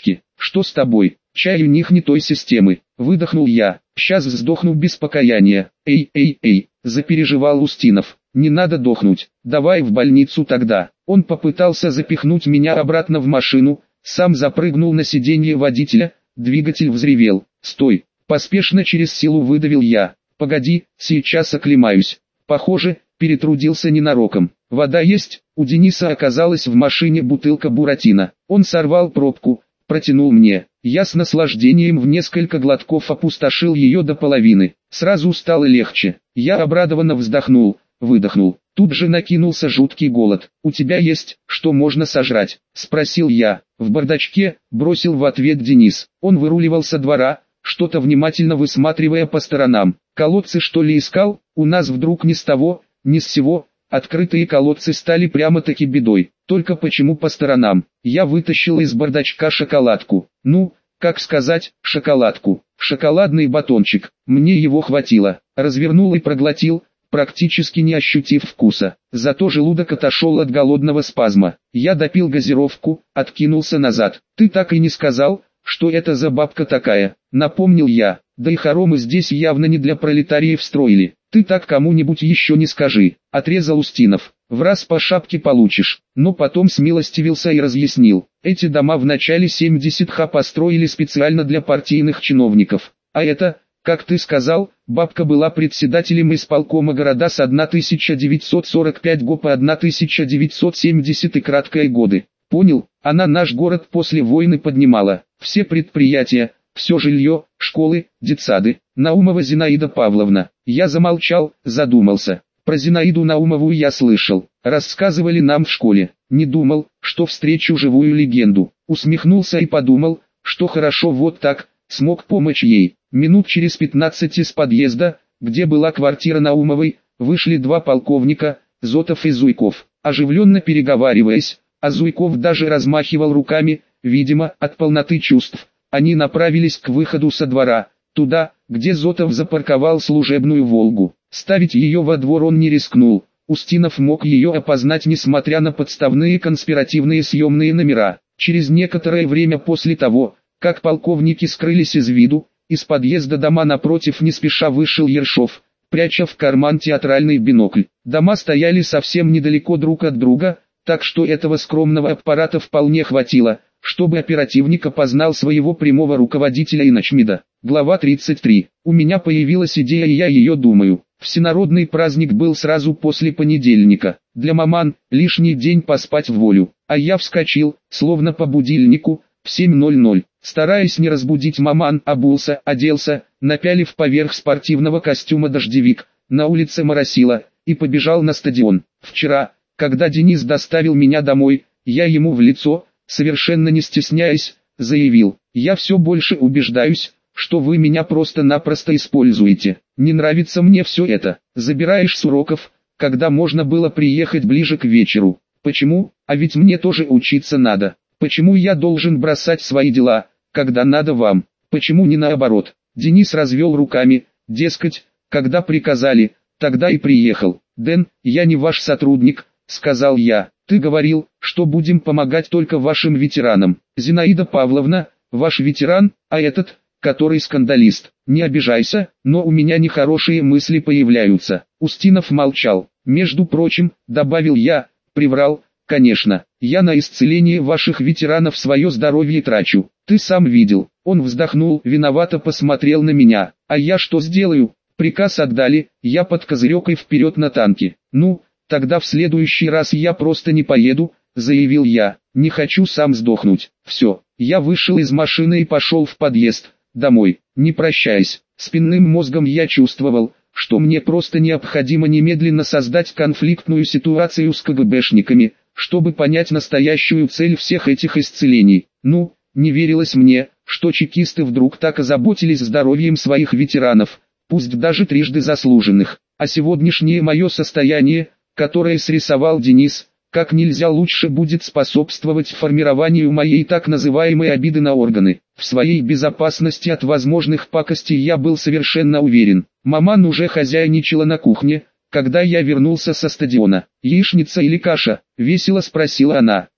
что с тобой? Чай у них не той системы. Выдохнул я. Сейчас сдохну без покаяния. Эй, эй, эй, запереживал Устинов. Не надо дохнуть. Давай в больницу тогда. Он попытался запихнуть меня обратно в машину, сам запрыгнул на сиденье водителя, двигатель взревел. Стой. Поспешно через силу выдавил я. Погоди, сейчас оклемаюсь. Похоже, перетрудился ненароком. Вода есть? У Дениса оказалась в машине бутылка буратино. Он сорвал пробку, протянул мне. Я с наслаждением в несколько глотков опустошил ее до половины. Сразу стало легче. Я обрадованно вздохнул, выдохнул. Тут же накинулся жуткий голод. «У тебя есть, что можно сожрать?» – спросил я. В бардачке, бросил в ответ Денис. Он выруливал со двора, что-то внимательно высматривая по сторонам. Колодцы что ли искал? У нас вдруг ни с того, ни с сего. Открытые колодцы стали прямо-таки бедой. Только почему по сторонам? Я вытащил из бардачка шоколадку. Ну, как сказать, шоколадку. Шоколадный батончик. Мне его хватило. Развернул и проглотил, практически не ощутив вкуса. Зато желудок отошел от голодного спазма. Я допил газировку, откинулся назад. Ты так и не сказал, что это за бабка такая, напомнил я. Да и хоромы здесь явно не для пролетариев строили. Ты так кому-нибудь еще не скажи, отрезал Устинов. В раз по шапке получишь. Но потом смилостивился и разъяснил. Эти дома в начале семидесятых построили специально для партийных чиновников. А это, как ты сказал, бабка была председателем исполкома города с тысяча девятьсот сорок пятого по тысяча девятьсот семидесятые краткие годы. Понял, она наш город после войны поднимала. Все предприятия, все жилье, школы, детсады. Наумова Зинаида Павловна. Я замолчал, задумался. Про Зинаиду Наумову я слышал. Рассказывали нам в школе. Не думал, что встречу живую легенду. Усмехнулся и подумал, что хорошо вот так, смог помочь ей. Минут через пятнадцать из подъезда, где была квартира Наумовой, вышли два полковника, Зотов и Зуйков. Оживленно переговариваясь, а Зуйков даже размахивал руками, видимо, от полноты чувств. Они направились к выходу со двора, туда, где Зотов запарковал служебную «Волгу». Ставить ее во двор он не рискнул. Устинов мог ее опознать несмотря на подставные конспиративные съемные номера. Через некоторое время после того, как полковники скрылись из виду, из подъезда дома напротив не спеша вышел Ершов, пряча в карман театральный бинокль. Дома стояли совсем недалеко друг от друга, так что этого скромного аппарата вполне хватило, чтобы оперативник опознал своего прямого руководителя и начмеда. Глава тридцать три. У меня появилась идея и я ее думаю. Всенародный праздник был сразу после понедельника. Для маман, лишний день поспать в волю. А я вскочил, словно по будильнику, в семь ноль ноль. Стараясь не разбудить маман, обулся, оделся, напялив поверх спортивного костюма дождевик. На улице моросило, и побежал на стадион. Вчера, когда Денис доставил меня домой, я ему в лицо, совершенно не стесняясь, заявил: «Я все больше убеждаюсь, что вы меня просто-напросто используете. Не нравится мне все это. Забираешь с уроков, когда можно было приехать ближе к вечеру. Почему? А ведь мне тоже учиться надо. Почему я должен бросать свои дела, когда надо вам? Почему не наоборот?» Денис развел руками, дескать, когда приказали, тогда и приехал. «Дэн, я не ваш сотрудник», — сказал я. «Ты говорил, что будем помогать только вашим ветеранам. Зинаида Павловна, ваш ветеран, а этот, который скандалист. Не обижайся, но у меня нехорошие мысли появляются». Устинов молчал. «Между прочим», — добавил я, приврал, конечно, «я на исцеление ваших ветеранов свое здоровье трачу. Ты сам видел». Он вздохнул, виновато посмотрел на меня. «А я что сделаю? Приказ отдали, я под козырек и вперед на танки. Ну, тогда в следующий раз я просто не поеду», — заявил я. «Не хочу сам сдохнуть». Все, я вышел из машины и пошел в подъезд, домой, не прощаясь. Спинным мозгом я чувствовал, что мне просто необходимо немедленно создать конфликтную ситуацию с КГБшниками, чтобы понять настоящую цель всех этих исцелений. Ну, не верилось мне, что чекисты вдруг так озаботились здоровьем своих ветеранов, пусть даже трижды заслуженных. А сегодняшнее мое состояние, которое срисовал Денис, как нельзя лучше будет способствовать формированию моей так называемой обиды на органы. В своей безопасности от возможных пакостей я был совершенно уверен. Маман уже хозяйничала на кухне, когда я вернулся со стадиона. «Яичница или каша?» — весело спросила она.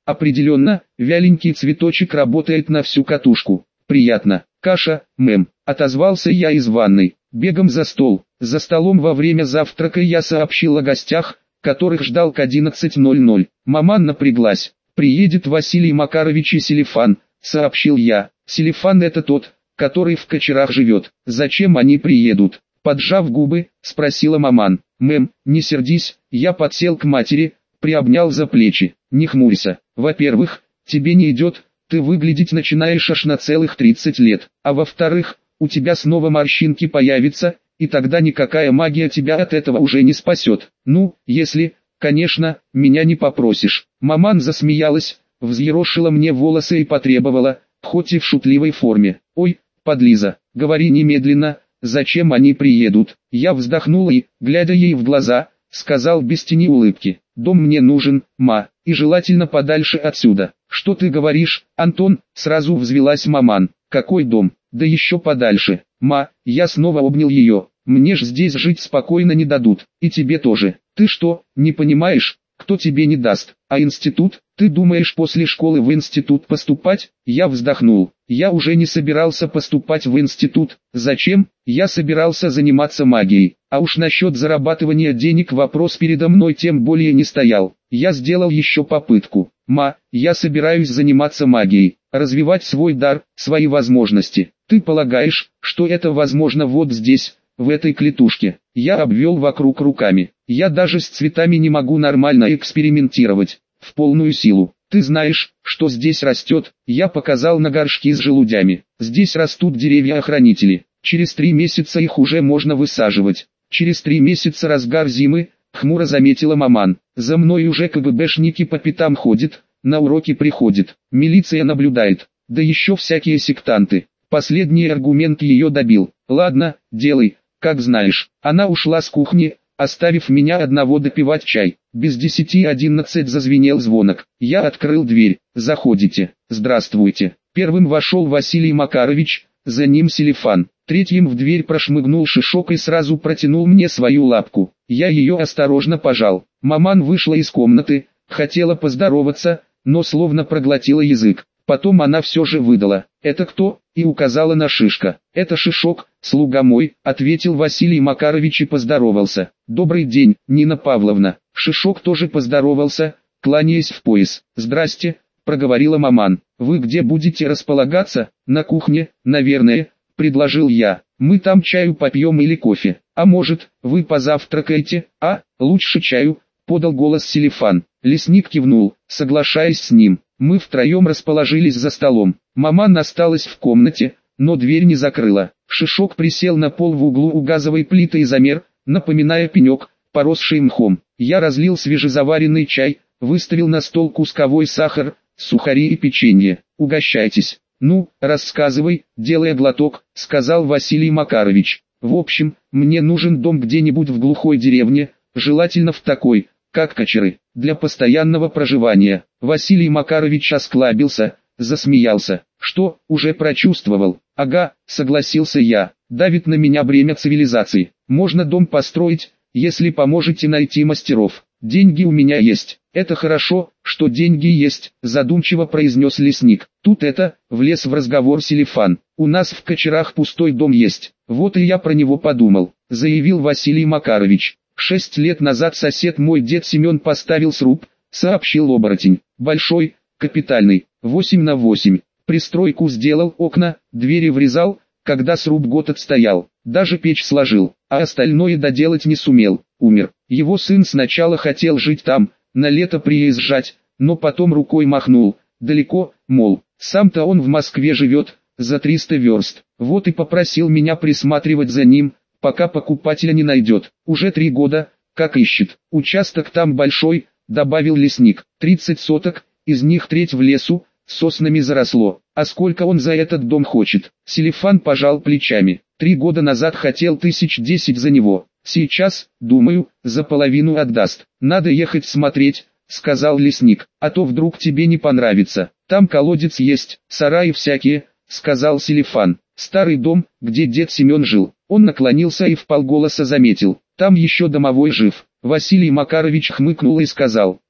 Определенно, вяленький цветочек работает на всю катушку. Приятно. Каша, мэм, отозвался я из ванной. Бегом за стол. За столом во время завтрака я сообщил о гостях, которых ждал к одиннадцати ноль-ноль. Маман напряглась. «Приедет Василий Макарович и Селифан», — сообщил я. «Селифан — это тот, который в Кочарах живет. Зачем они приедут?» Поджав губы, спросила маман. «Мэм, не сердись», я подсел к матери, приобнял за плечи. «Не хмурься. Во-первых, тебе не идет, ты выглядеть начинаешь аж на целых тридцать лет. А во-вторых, у тебя снова морщинки появятся, и тогда никакая магия тебя от этого уже не спасет. Ну, если, конечно, меня не попросишь». Маман засмеялась, взъерошила мне волосы и потребовала, хоть и в шутливой форме. «Ой, подлиза, говори немедленно, зачем они приедут?» Я вздохнул и, глядя ей в глаза, сказал без тени улыбки: «Дом мне нужен, ма, и желательно подальше отсюда». «Что ты говоришь, Антон?» — сразу взвилась маман. «Какой дом? Да еще подальше, ма». Я снова обнял ее. «Мне ж здесь жить спокойно не дадут, и тебе тоже. Ты что, не понимаешь, кто тебе не даст? А институт? Ты думаешь после школы в институт поступать?» Я вздохнул. Я уже не собирался поступать в институт. Зачем? Я собирался заниматься магией. А уж насчет зарабатывания денег вопрос передо мной тем более не стоял. Я сделал еще попытку. «Ма, я собираюсь заниматься магией, развивать свой дар, свои возможности. Ты полагаешь, что это возможно вот здесь, в этой клетушке?» Я обвел вокруг руками. «Я даже с цветами не могу нормально экспериментировать, в полную силу. Ты знаешь, что здесь растет?» Я показал на горшки с желудями. «Здесь растут деревья-охранители. Через три месяца их уже можно высаживать». «Через три месяца разгар зимы», — хмуро заметила маман. «За мной уже КГБшники по пятам ходят, на уроки приходят, милиция наблюдает, да еще всякие сектанты». Последний аргумент ее добил. «Ладно, делай, как знаешь». Она ушла с кухни, оставив меня одного допивать чай. Без десяти одиннадцать зазвенел звонок. Я открыл дверь. «Заходите». «Здравствуйте». Первым вошел Василий Макарович, за ним Селифан. Третьим в дверь прошмыгнул Шишок и сразу протянул мне свою лапку. Я ее осторожно пожал. Маман вышла из комнаты, хотела поздороваться, но словно проглотила язык. Потом она все же выдала: «Это кто?» и указала на Шишка. «Это Шишок, слуга мой», — ответил Василий Макарович и поздоровался. «Добрый день, Нина Павловна». Шишок тоже поздоровался, кланяясь в пояс. «Здрасте», — проговорила маман. «Вы где будете располагаться?» «На кухне, наверное», — предложил я. «Мы там чаю попьем или кофе. А может, вы позавтракаете?» «А, лучше чаю», — подал голос Селифан. Лесник кивнул, соглашаясь с ним. Мы втроем расположились за столом. Маман осталась в комнате, но дверь не закрыла. Шишок присел на пол в углу у газовой плиты и замер, напоминая пенек, поросший мхом. Я разлил свежезаваренный чай, выставил на стол кусковой сахар, сухари и печенье. «Угощайтесь». «Ну, рассказывай», — делая глоток, сказал Василий Макарович. «В общем, мне нужен дом где-нибудь в глухой деревне, желательно в такой, как Кочары, для постоянного проживания». Василий Макарович осклабился, засмеялся. «Что, уже прочувствовал?» «Ага», — согласился я. «Давит на меня бремя цивилизации. Можно дом построить, если поможете найти мастеров. Деньги у меня есть». «Это хорошо, что деньги есть», — задумчиво произнес лесник. Тут это, влез в разговор Селифан. «У нас в Кочарах пустой дом есть. Вот и я про него подумал», — заявил Василий Макарович. «Шесть лет назад сосед мой дед Семен поставил сруб», — сообщил оборотень. «Большой, капитальный, восемь на восемь. Пристройку сделал, окна, двери врезал, когда сруб год отстоял. Даже печь сложил, а остальное доделать не сумел. Умер. Его сын сначала хотел жить там, на лето приезжать, но потом рукой махнул. Далеко, мол, сам-то он в Москве живет, за триста верст. Вот и попросил меня присматривать за ним, пока покупателя не найдет. Уже три года, как ищет. Участок там большой», — добавил лесник. «тридцать соток, из них треть в лесу, соснами заросло. А сколько он за этот дом хочет?» Селифан пожал плечами. «Три года назад хотел тысяч десять за него. Сейчас, думаю, за половину отдаст. Надо ехать смотреть», — сказал лесник. «А то вдруг тебе не понравится. Там колодец есть, сараи всякие», — сказал Селифан. «Старый дом, где дед Семен жил». Он наклонился и вполголоса заметил: «Там еще домовой жив». Василий Макарович хмыкнул и сказал: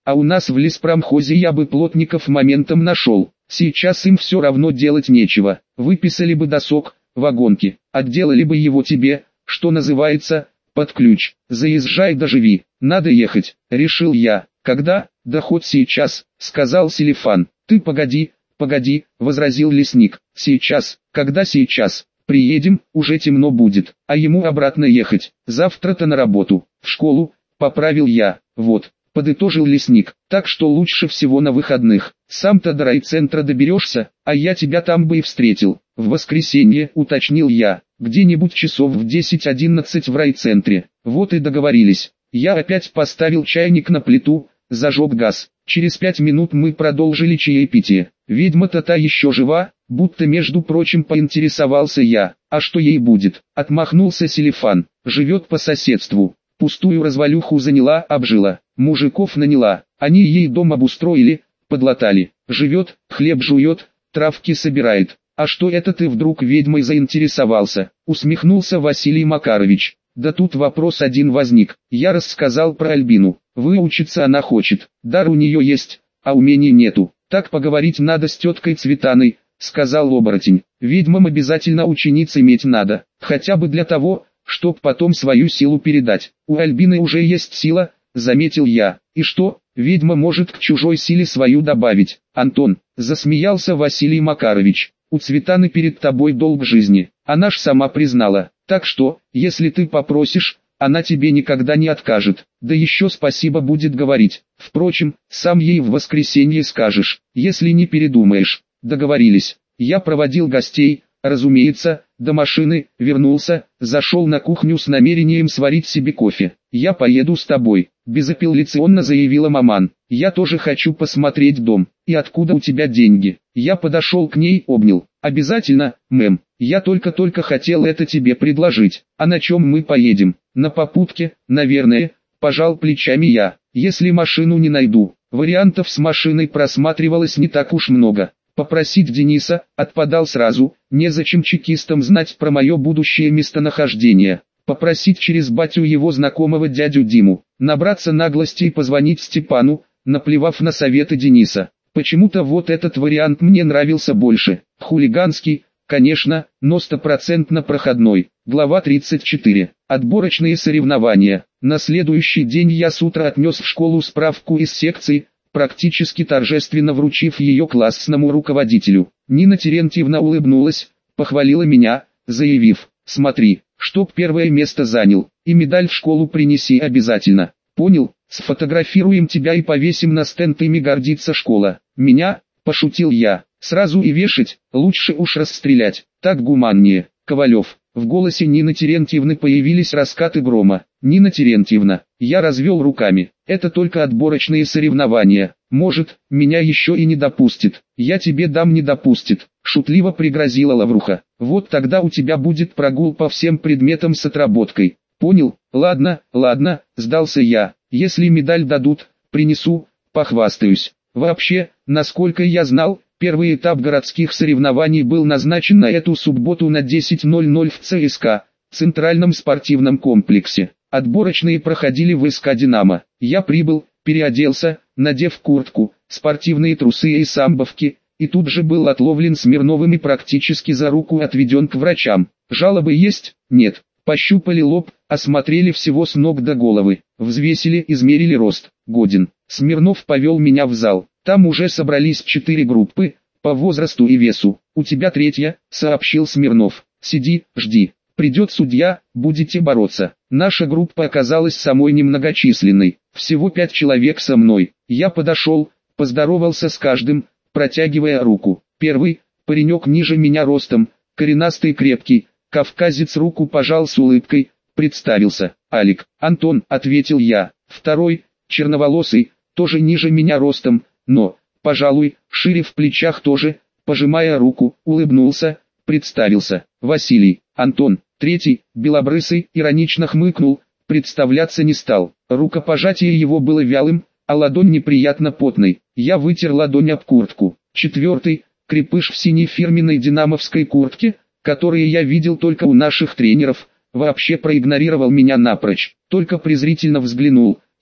А у нас в леспромхозе я бы плотников моментом нашел. Сейчас им все равно делать нечего. Выписали бы досок, вагонки, отделали бы его тебе, что называется, под ключ. Заезжай да живи. Надо ехать, решил я. Когда? Да хоть сейчас, сказал Селифан. Ты погоди, погоди, возразил лесник. Сейчас, когда сейчас? Приедем, уже темно будет, а ему обратно ехать. Завтра-то на работу, в школу, поправил я. Вот, подытожил лесник. Так что лучше всего на выходных. Сам-то до райцентра доберешься, а я тебя там бы и встретил. В воскресенье, уточнил я, где-нибудь часов в десять-одиннадцать в райцентре. Вот и договорились. Я опять поставил чайник на плиту, зажег газ. Через пять минут мы продолжили чаепитие. Ведьма-то та еще жива, будто между прочим поинтересовался я. А что ей будет? Отмахнулся Селифан. Живет по соседству. Пустую развалюху заняла, обжила. Мужиков наняла. Они ей дом обустроили, подлатали. Живет, хлеб жует, травки собирает. А что это ты вдруг ведьмой заинтересовался? Усмехнулся Василий Макарович. Да тут вопрос один возник. Я рассказал про Альбину. Выучиться она хочет. Дар у нее есть, а умений нету. Так поговорить надо с теткой Цветаной, сказал оборотень. Ведьмам обязательно учениц иметь надо. Хотя бы для того, чтоб потом свою силу передать. У Альбины уже есть сила, заметил я. И что, ведьма может к чужой силе свою добавить? Антон, засмеялся Василий Макарович. У Цветаны перед тобой долг жизни. Она ж сама признала. Так что, если ты попросишь, она тебе никогда не откажет. Да еще спасибо будет говорить. Впрочем, сам ей в воскресенье скажешь, если не передумаешь. Договорились. Я проводил гостей, разумеется, до машины, вернулся, зашел на кухню с намерением сварить себе кофе. «Я поеду с тобой», – безапелляционно заявила маман. «Я тоже хочу посмотреть дом. И откуда у тебя деньги?» Я подошел к ней, обнял. «Обязательно, мэм. Я только-только хотел это тебе предложить. А на чем мы поедем? На попутке, наверное», – пожал плечами я. «Если машину не найду». Вариантов с машиной просматривалось не так уж много. Попросить Дениса отпадал сразу, незачем чекистам знать про мое будущее местонахождение. Попросить через батю его знакомого дядю Диму, набраться наглости и позвонить Степану, наплевав на советы Дениса. Почему-то вот этот вариант мне нравился больше. Хулиганский, конечно, но стопроцентно проходной. Глава тридцать четыре. Отборочные соревнования. На следующий день я с утра отнес в школу справку из секции, практически торжественно вручив ее классному руководителю. Нина Терентьевна улыбнулась, похвалила меня, заявив: «Смотри, чтоб первое место занял, и медаль в школу принеси обязательно. Понял? Сфотографируем тебя и повесим на стенд, ими гордится школа». «Меня?» – пошутил я. «Сразу и вешать, лучше уж расстрелять, так гуманнее». Ковалев. В голосе Нины Терентьевны появились раскаты грома. «Нина Терентьевна», я развел руками, «это только отборочные соревнования. Может, меня еще и не допустит». «Я тебе дам не допустит», шутливо пригрозила Лавруха. «Вот тогда у тебя будет прогул по всем предметам с отработкой». «Понял, ладно, ладно», сдался я. «Если медаль дадут, принесу, похвастаюсь». Вообще, насколько я знал, первый этап городских соревнований был назначен на эту субботу на десять ноль ноль в ЦСКА, Центральном спортивном комплексе. Отборочные проходили в СК «Динамо». Я прибыл, переоделся, надев куртку, спортивные трусы и самбовки, и тут же был отловлен Смирновым и практически за руку отведен к врачам. «Жалобы есть?» «Нет». Пощупали лоб, осмотрели всего с ног до головы, взвесили, измерили рост. «Годен». Смирнов повел меня в зал. Там уже собрались четыре группы, по возрасту и весу. «У тебя третья», — сообщил Смирнов. «Сиди, жди. Придет судья, будете бороться». Наша группа оказалась самой немногочисленной. Всего пять человек со мной. Я подошел, поздоровался с каждым, протягивая руку. Первый, паренек ниже меня ростом, коренастый крепкий, кавказец, руку пожал с улыбкой, представился. «Алик». «Антон», — ответил я. Второй, черноволосый, тоже ниже меня ростом, но, пожалуй, шире в плечах тоже, пожимая руку, улыбнулся, представился. «Василий». «Антон». Третий, белобрысый, иронично хмыкнул, представляться не стал. Рукопожатие его было вялым, а ладонь неприятно потной. Я вытер ладонь об куртку. Четвертый, крепыш в синей фирменной динамовской куртке, которые я видел только у наших тренеров, вообще проигнорировал меня напрочь, только презрительно взглянул,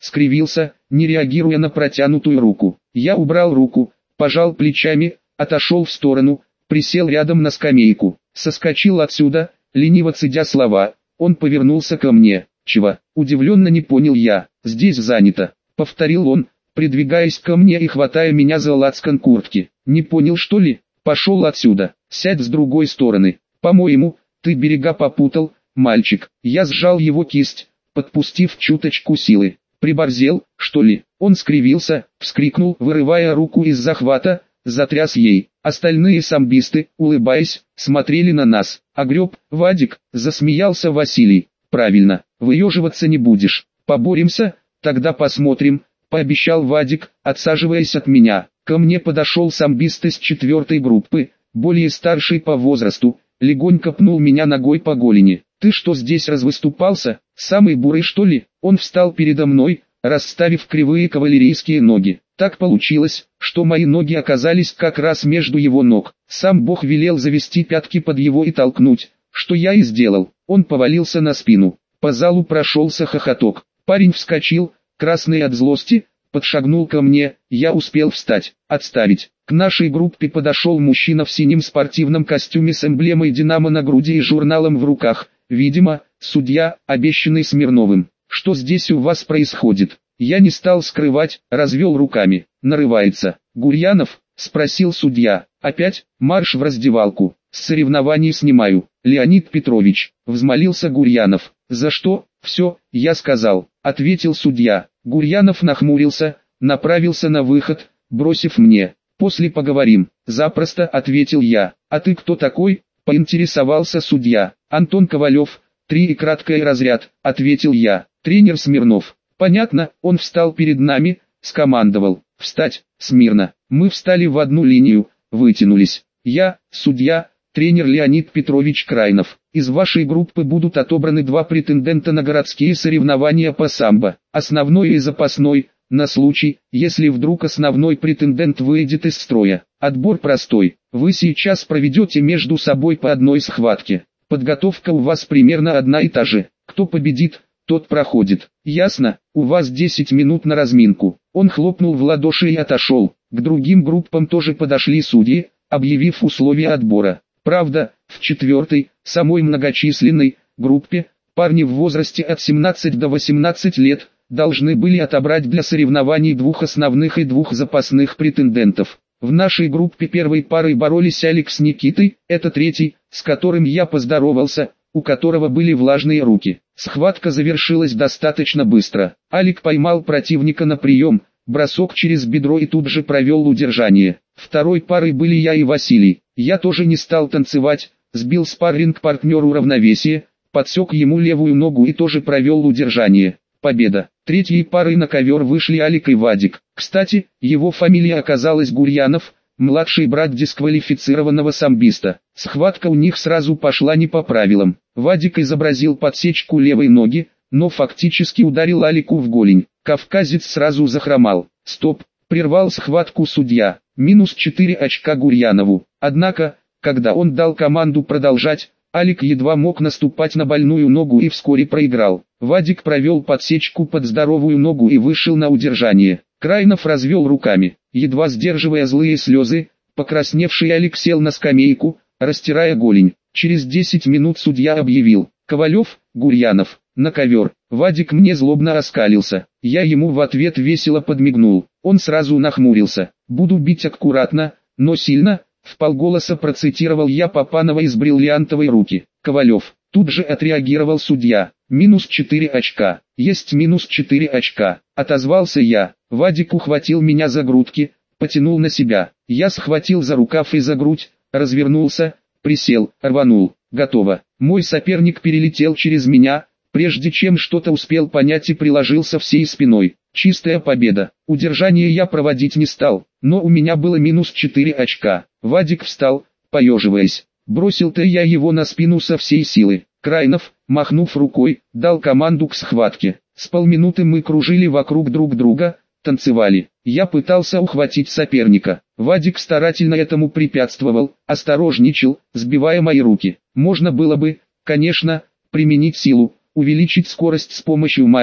скривился, не реагируя на протянутую руку. Я убрал руку, пожал плечами, отошел в сторону, присел рядом на скамейку, соскочил отсюда, лениво цедя слова. Он повернулся ко мне. «Чего?» – удивленно не понял я. «Здесь занято», – повторил он, придвигаясь ко мне и хватая меня за лацкан куртки. «Не понял, что ли? Пошел отсюда, сядь с другой стороны. По-моему, ты берега попутал, мальчик». Я сжал его кисть, подпустив чуточку силы. «Приборзел, что ли?» Он скривился, вскрикнул, вырывая руку из захвата, затряс ей. Остальные самбисты, улыбаясь, смотрели на нас. «Огреб, Вадик», — засмеялся Василий. «Правильно, выеживаться не будешь. Поборемся, тогда посмотрим», — пообещал Вадик, отсаживаясь от меня. Ко мне подошел самбист из четвертой группы, более старший по возрасту, легонько пнул меня ногой по голени. «Ты что здесь развыступался, самый бурый что ли?» Он встал передо мной, расставив кривые кавалерийские ноги. Так получилось, что мои ноги оказались как раз между его ног. Сам Бог велел завести пятки под его и толкнуть, что я и сделал. Он повалился на спину. По залу прошелся хохоток. Парень вскочил, красный от злости, подшагнул ко мне. Я успел встать, отставить. К нашей группе подошел мужчина в синем спортивном костюме с эмблемой «Динамо» на груди и журналом в руках. Видимо, судья, обещанный Смирновым. «Что здесь у вас происходит?» Я не стал скрывать, развел руками. «Нарывается. Гурьянов?» — спросил судья. «Опять? Марш в раздевалку. С соревнований снимаю». «Леонид Петрович», — взмолился Гурьянов. «За что?» «Все, я сказал», — ответил судья. Гурьянов нахмурился, направился на выход, бросив мне: «После поговорим». «Запросто», — ответил я. «А ты кто такой?» — поинтересовался судья. «Антон Ковалев, три и краткое разряд», — ответил я. «Тренер Смирнов». «Понятно». Он встал перед нами, скомандовал: «Встать, смирно». Мы встали в одну линию, вытянулись. «Я, судья, тренер Леонид Петрович Крайнов. Из вашей группы будут отобраны два претендента на городские соревнования по самбо, основной и запасной, на случай, если вдруг основной претендент выйдет из строя. Отбор простой. Вы сейчас проведете между собой по одной схватке. Подготовка у вас примерно одна и та же. Кто победит, тот проходит. Ясно? У вас десять минут на разминку». Он хлопнул в ладоши и отошел. К другим группам тоже подошли судьи, объявив условия отбора. Правда, в четвертой, самой многочисленной, группе, парни в возрасте от семнадцати до восемнадцати лет, должны были отобрать для соревнований двух основных и двух запасных претендентов. В нашей группе первой парой боролись Алекс с Никитой, это третий, с которым я поздоровался, у которого были влажные руки. Схватка завершилась достаточно быстро. Алик поймал противника на прием, бросок через бедро и тут же провел удержание. Второй парой были я и Василий. Я тоже не стал танцевать, сбил спарринг-партнеру равновесие, подсек ему левую ногу и тоже провел удержание. Победа. Третьей парой на ковер вышли Алик и Вадик. Кстати, его фамилия оказалась Гурьянов, младший брат дисквалифицированного самбиста. Схватка у них сразу пошла не по правилам. Вадик изобразил подсечку левой ноги, но фактически ударил Алику в голень. Кавказец сразу захромал. «Стоп!» — прервал схватку судья. Минус четыре очка Гурьянову. Однако, когда он дал команду продолжать, Алик едва мог наступать на больную ногу и вскоре проиграл. Вадик провел подсечку под здоровую ногу и вышел на удержание. Крайнов развел руками, едва сдерживая злые слезы. Покрасневший Алик сел на скамейку, растирая голень. Через десять минут судья объявил: «Ковалев, Гурьянов, на ковер». Вадик мне злобно оскалился. Я ему в ответ весело подмигнул. Он сразу нахмурился. «Буду бить аккуратно, но сильно», — вполголоса процитировал я Папанова из «Бриллиантовой руки». «Ковалев», — тут же отреагировал судья. «Минус четыре очка». «Есть минус четыре очка», — отозвался я. Вадик ухватил меня за грудки, потянул на себя. Я схватил за рукав и за грудь, развернулся, присел, рванул. Готово. Мой соперник перелетел через меня, прежде чем что-то успел понять, и приложился всей спиной. Чистая победа. Удержание я проводить не стал, но у меня было минус четыре очка. Вадик встал, поеживаясь. Бросил-то я его на спину со всей силы. Крайнов, махнув рукой, дал команду к схватке. С полминуты мы кружили вокруг друг друга, танцевали. Я пытался ухватить соперника. Вадик старательно этому препятствовал, осторожничал, сбивая мои руки. Можно было бы, конечно, применить силу, увеличить скорость с помощью магии,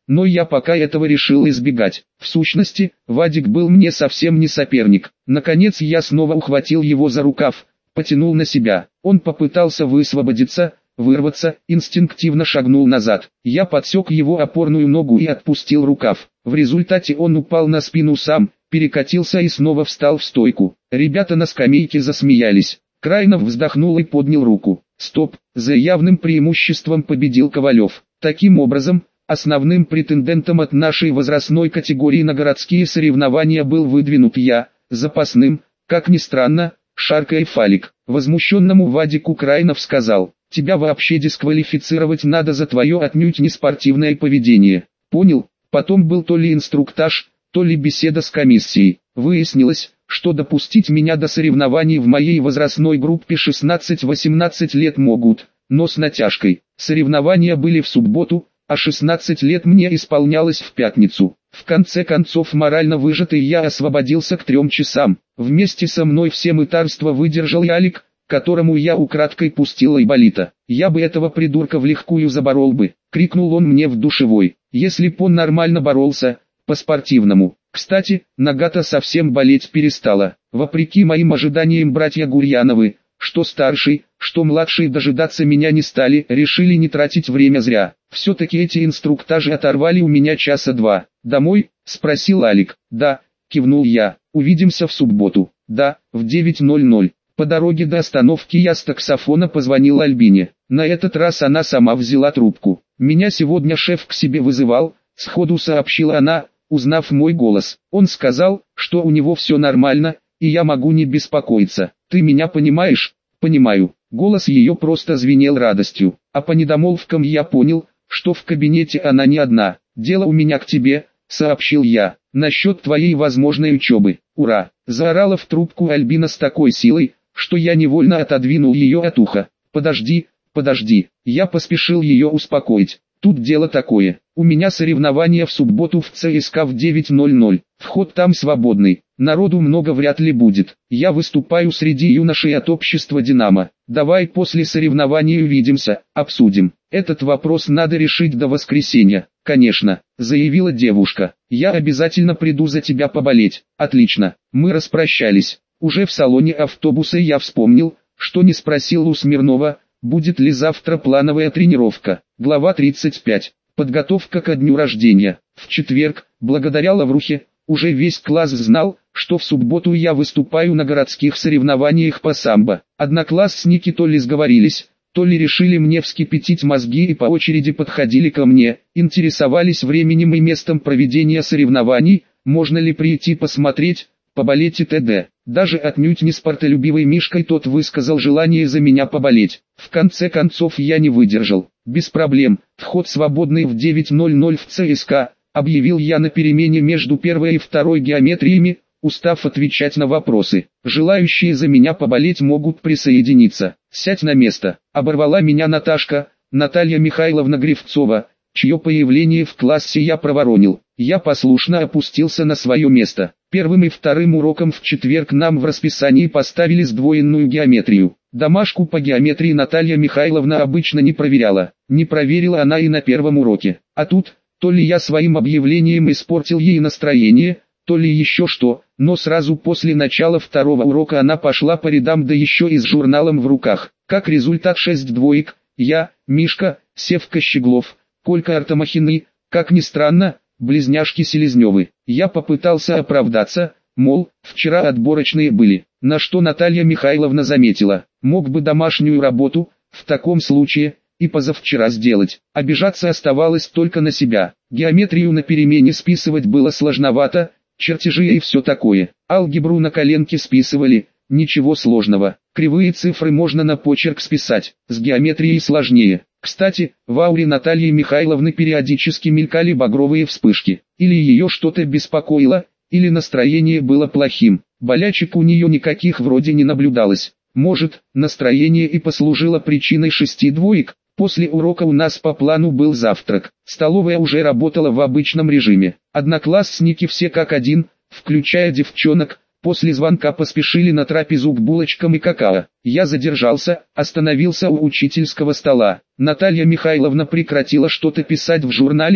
но я пока этого решил избегать. В сущности, Вадик был мне совсем не соперник. Наконец я снова ухватил его за рукав, потянул на себя. Он попытался высвободиться, вырваться, инстинктивно шагнул назад. Я подсек его опорную ногу и отпустил рукав. В результате он упал на спину сам, перекатился и снова встал в стойку. Ребята на скамейке засмеялись. Крайнов вздохнул и поднял руку. Стоп, за явным преимуществом победил Ковалев. Таким образом, основным претендентом от нашей возрастной категории на городские соревнования был выдвинут я, запасным, как ни странно, шаркая фалик. Возмущенному Вадику Крайнов сказал: «Тебя вообще дисквалифицировать надо за твое отнюдь не спортивное поведение». Понял? Потом был то ли инструктаж, то ли беседа с комиссией. Выяснилось, что допустить меня до соревнований в моей возрастной группе шестнадцать-восемнадцать лет могут, но с натяжкой. Соревнования были в субботу, а шестнадцать лет мне исполнялось в пятницу. В конце концов, морально выжатый, я освободился к трем часам. Вместе со мной все мытарства выдержал и Алик, которому я украдкой пустил айболита. «Я бы этого придурка влегкую заборол бы», — крикнул он мне в душевой. «Если б он нормально боролся, по-спортивному». Кстати, нога-то совсем болеть перестала. Вопреки моим ожиданиям, братья Гурьяновы, что старший, что младший, дожидаться меня не стали, решили не тратить время зря. Все-таки эти инструктажи оторвали у меня часа два. «Домой?» — спросил Алик. «Да», — кивнул я. «Увидимся в субботу». «Да, в девять ноль ноль». По дороге до остановки я с таксофона позвонил Альбине. На этот раз она сама взяла трубку. «Меня сегодня шеф к себе вызывал», — сходу сообщила она, узнав мой голос. «Он сказал, что у него все нормально, и я могу не беспокоиться. Ты меня понимаешь?» «Понимаю». Голос ее просто звенел радостью. А по недомолвкам я понял, что в кабинете она не одна. «Дело у меня к тебе», — сообщил я, — «насчет твоей возможной учебы». «Ура!» — заорала в трубку Альбина с такой силой, что я невольно отодвинул ее от уха. «Подожди, подожди». Я поспешил ее успокоить. «Тут дело такое. У меня соревнования в субботу в ЦСКА в девять ноль ноль. Вход там свободный. Народу много вряд ли будет. Я выступаю среди юношей от общества «Динамо». Давай после соревнований увидимся, обсудим. Этот вопрос надо решить до воскресенья». «Конечно», — заявила девушка. «Я обязательно приду за тебя поболеть». «Отлично». Мы распрощались. Уже в салоне автобуса я вспомнил, что не спросил у Смирнова, будет ли завтра плановая тренировка. Глава тридцать пять. Подготовка ко дню рождения. В четверг, благодаря Лаврухе, уже весь класс знал, что в субботу я выступаю на городских соревнованиях по самбо. Одноклассники то ли сговорились, то ли решили мне вскипятить мозги и по очереди подходили ко мне, интересовались временем и местом проведения соревнований, можно ли прийти посмотреть, поболеть и т.д. Даже отнюдь не спортолюбивый Мишка, и тот высказал желание за меня поболеть. В конце концов я не выдержал. «Без проблем, вход свободный в девять ноль ноль в ЦСКА», объявил я на перемене между первой и второй геометриями, устав отвечать на вопросы. «Желающие за меня поболеть могут присоединиться. Сядь на место», — оборвала меня Наташка, Наталья Михайловна Гривцова, чье появление в классе я проворонил. Я послушно опустился на свое место. Первым и вторым уроком в четверг нам в расписании поставили сдвоенную геометрию. Домашку по геометрии Наталья Михайловна обычно не проверяла. Не проверила она и на первом уроке. А тут, то ли я своим объявлением испортил ей настроение, то ли еще что, но сразу после начала второго урока она пошла по рядам, да еще и с журналом в руках. Как результат шесть двоек, я, Мишка, Севка Щеглов, Колька Артамахины, как ни странно, близняшки Селезневы. Я попытался оправдаться, мол, вчера отборочные были, на что Наталья Михайловна заметила: мог бы домашнюю работу, в таком случае, и позавчера сделать. Обижаться оставалось только на себя. Геометрию на перемене списывать было сложновато, чертежи и все такое. Алгебру на коленке списывали, ничего сложного. Кривые цифры можно на почерк списать, с геометрией сложнее. Кстати, в ауре Натальи Михайловны периодически мелькали багровые вспышки. Или ее что-то беспокоило, или настроение было плохим. Болячек у нее никаких вроде не наблюдалось. Может, настроение и послужило причиной шести двоек. После урока у нас по плану был завтрак. Столовая уже работала в обычном режиме. Одноклассники все как один, включая девчонок, после звонка поспешили на трапезу к булочкам и какао. Я задержался, остановился у учительского стола. Наталья Михайловна прекратила что-то писать в журнале,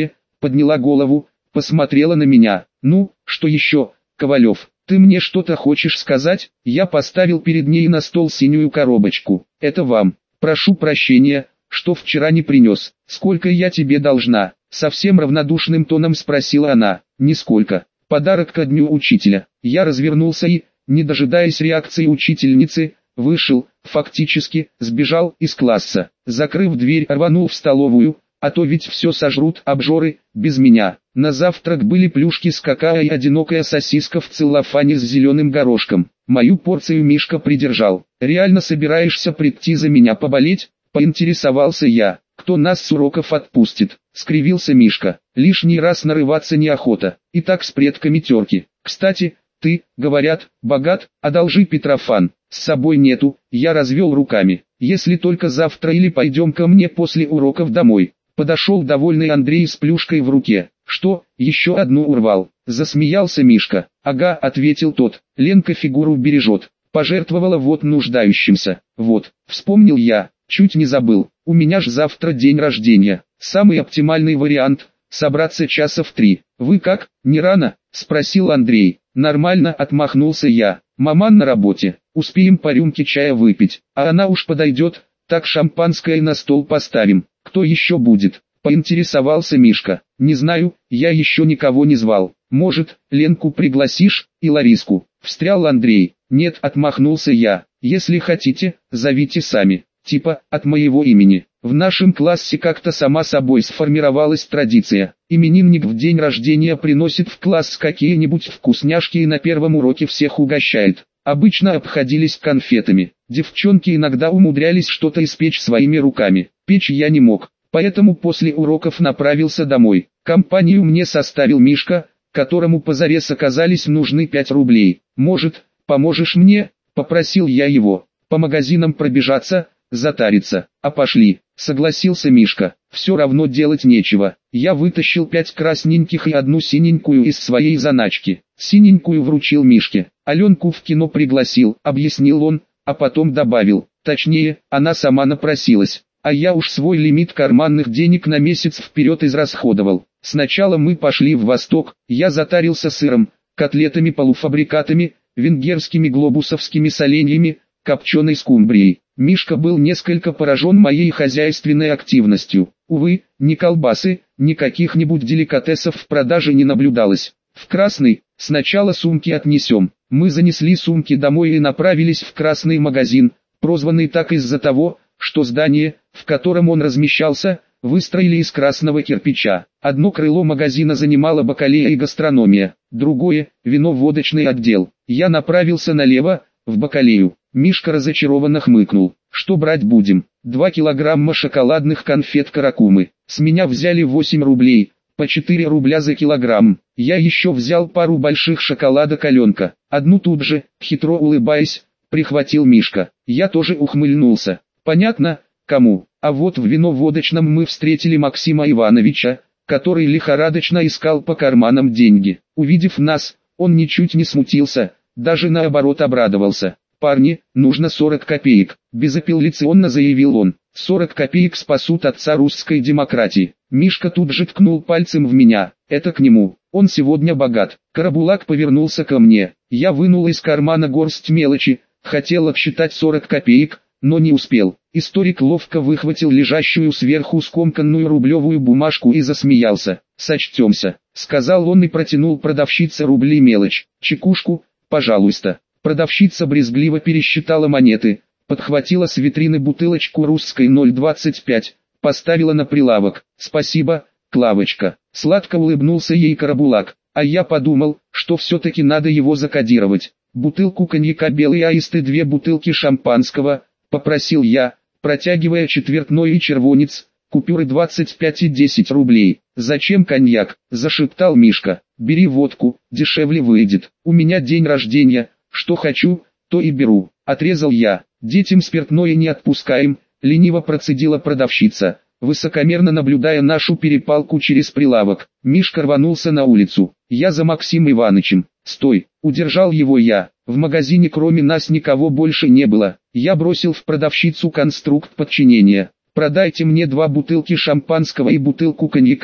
подняла голову, посмотрела на меня. «Ну, что еще, Ковалев, ты мне что-то хочешь сказать?» Я поставил перед ней на стол синюю коробочку. «Это вам. Прошу прощения, что вчера не принес. Сколько я тебе должна?» Совсем равнодушным тоном спросила она. «Нисколько. Подарок ко дню учителя». Я развернулся и, не дожидаясь реакции учительницы, вышел, фактически, сбежал из класса. Закрыв дверь, рванул в столовую, а то ведь все сожрут обжоры, без меня. На завтрак были плюшки с какао и одинокая сосиска в целлофане с зеленым горошком. Мою порцию Мишка придержал. «Реально собираешься прийти за меня поболеть?» — поинтересовался я. «Кто нас с уроков отпустит?» — скривился Мишка. «Лишний раз нарываться неохота, и так с предками терки. Кстати, ты, говорят, богат, одолжи Петрофан». «С собой нету», — я развел руками. «Если только завтра или пойдем ко мне после уроков домой». Подошел довольный Андрей с плюшкой в руке. «Что, еще одну урвал?» — засмеялся Мишка. «Ага», — ответил тот. «Ленка фигуру бережет. Пожертвовала вот нуждающимся». «Вот, вспомнил я, чуть не забыл. У меня ж завтра день рождения. Самый оптимальный вариант — собраться часа в три. Вы как, не рано?» — спросил Андрей. «Нормально», — отмахнулся я. «Маман на работе. Успеем по рюмке чая выпить, а она уж подойдет, так шампанское на стол поставим». «Кто еще будет?» — поинтересовался Мишка. «Не знаю, я еще никого не звал. Может, Ленку пригласишь, и Лариску?» — встрял Андрей. «Нет», — отмахнулся я. «Если хотите, зовите сами. Типа, от моего имени». В нашем классе как-то сама собой сформировалась традиция. Именинник в день рождения приносит в класс какие-нибудь вкусняшки и на первом уроке всех угощает. Обычно обходились конфетами. Девчонки иногда умудрялись что-то испечь своими руками. Печь я не мог, поэтому после уроков направился домой. Компанию мне составил Мишка, которому позарез оказались нужны пять рублей. «Может, поможешь мне?» — попросил я его. «По магазинам пробежаться, затариться». «А пошли», — согласился Мишка. «Все равно делать нечего». Я вытащил пять красненьких и одну синенькую из своей заначки. Синенькую вручил Мишке. «Аленку в кино пригласил», — объяснил он, а потом добавил. Точнее, она сама напросилась. А я уж свой лимит карманных денег на месяц вперед израсходовал. Сначала мы пошли в Восток, я затарился сыром, котлетами-полуфабрикатами, венгерскими глобусовскими соленьями, копченой скумбрией. Мишка был несколько поражен моей хозяйственной активностью. Увы, ни колбасы, ни каких-нибудь деликатесов в продаже не наблюдалось. В Красный, сначала сумки отнесем. Мы занесли сумки домой и направились в Красный магазин, прозванный так из-за того, что здание, в котором он размещался, выстроили из красного кирпича. Одно крыло магазина занимала бакалея и гастрономия, другое – вино-водочный отдел. Я направился налево, в бакалею. Мишка разочарованно хмыкнул. «Что брать будем?» Два килограмма шоколадных конфет «Каракумы». С меня взяли восемь рублей, по четыре рубля за килограмм. Я еще взял пару больших шоколадок «Аленка». Одну тут же, хитро улыбаясь, прихватил Мишка. Я тоже ухмыльнулся. Понятно, кому. А вот в вино-водочном мы встретили Максима Ивановича, который лихорадочно искал по карманам деньги. Увидев нас, он ничуть не смутился, даже наоборот обрадовался. «Парни, нужно сорок копеек», – безапелляционно заявил он. «сорок копеек спасут отца русской демократии». Мишка тут же ткнул пальцем в меня. «Это к нему, он сегодня богат». Карабулак повернулся ко мне. Я вынул из кармана горсть мелочи, хотел отсчитать сорок копеек, но не успел. Историк ловко выхватил лежащую сверху скомканную рублевую бумажку и засмеялся. «Сочтемся», — сказал он и протянул продавщице рубли мелочь. «Чекушку, пожалуйста». Продавщица брезгливо пересчитала монеты, подхватила с витрины бутылочку русской ноль двадцать пять, поставила на прилавок. «Спасибо, Клавочка». Сладко улыбнулся ей Карабулак, а я подумал, что все-таки надо его закодировать. «Бутылку коньяка «Белый аист» и две бутылки шампанского», — попросил я, протягивая четвертной и червонец, купюры двадцать пять и десять рублей. «Зачем коньяк?» — зашептал Мишка. «Бери водку, дешевле выйдет. У меня день рождения, что хочу, то и беру», — отрезал я. «Детям спиртное не отпускаем», — лениво процедила продавщица, высокомерно наблюдая нашу перепалку через прилавок. Мишка рванулся на улицу. «Я за Максим Иванычем». «Стой!» — удержал его я. В магазине кроме нас никого больше не было. Я бросил в продавщицу конструкт подчинения. «Продайте мне два бутылки шампанского и бутылку коньяка»,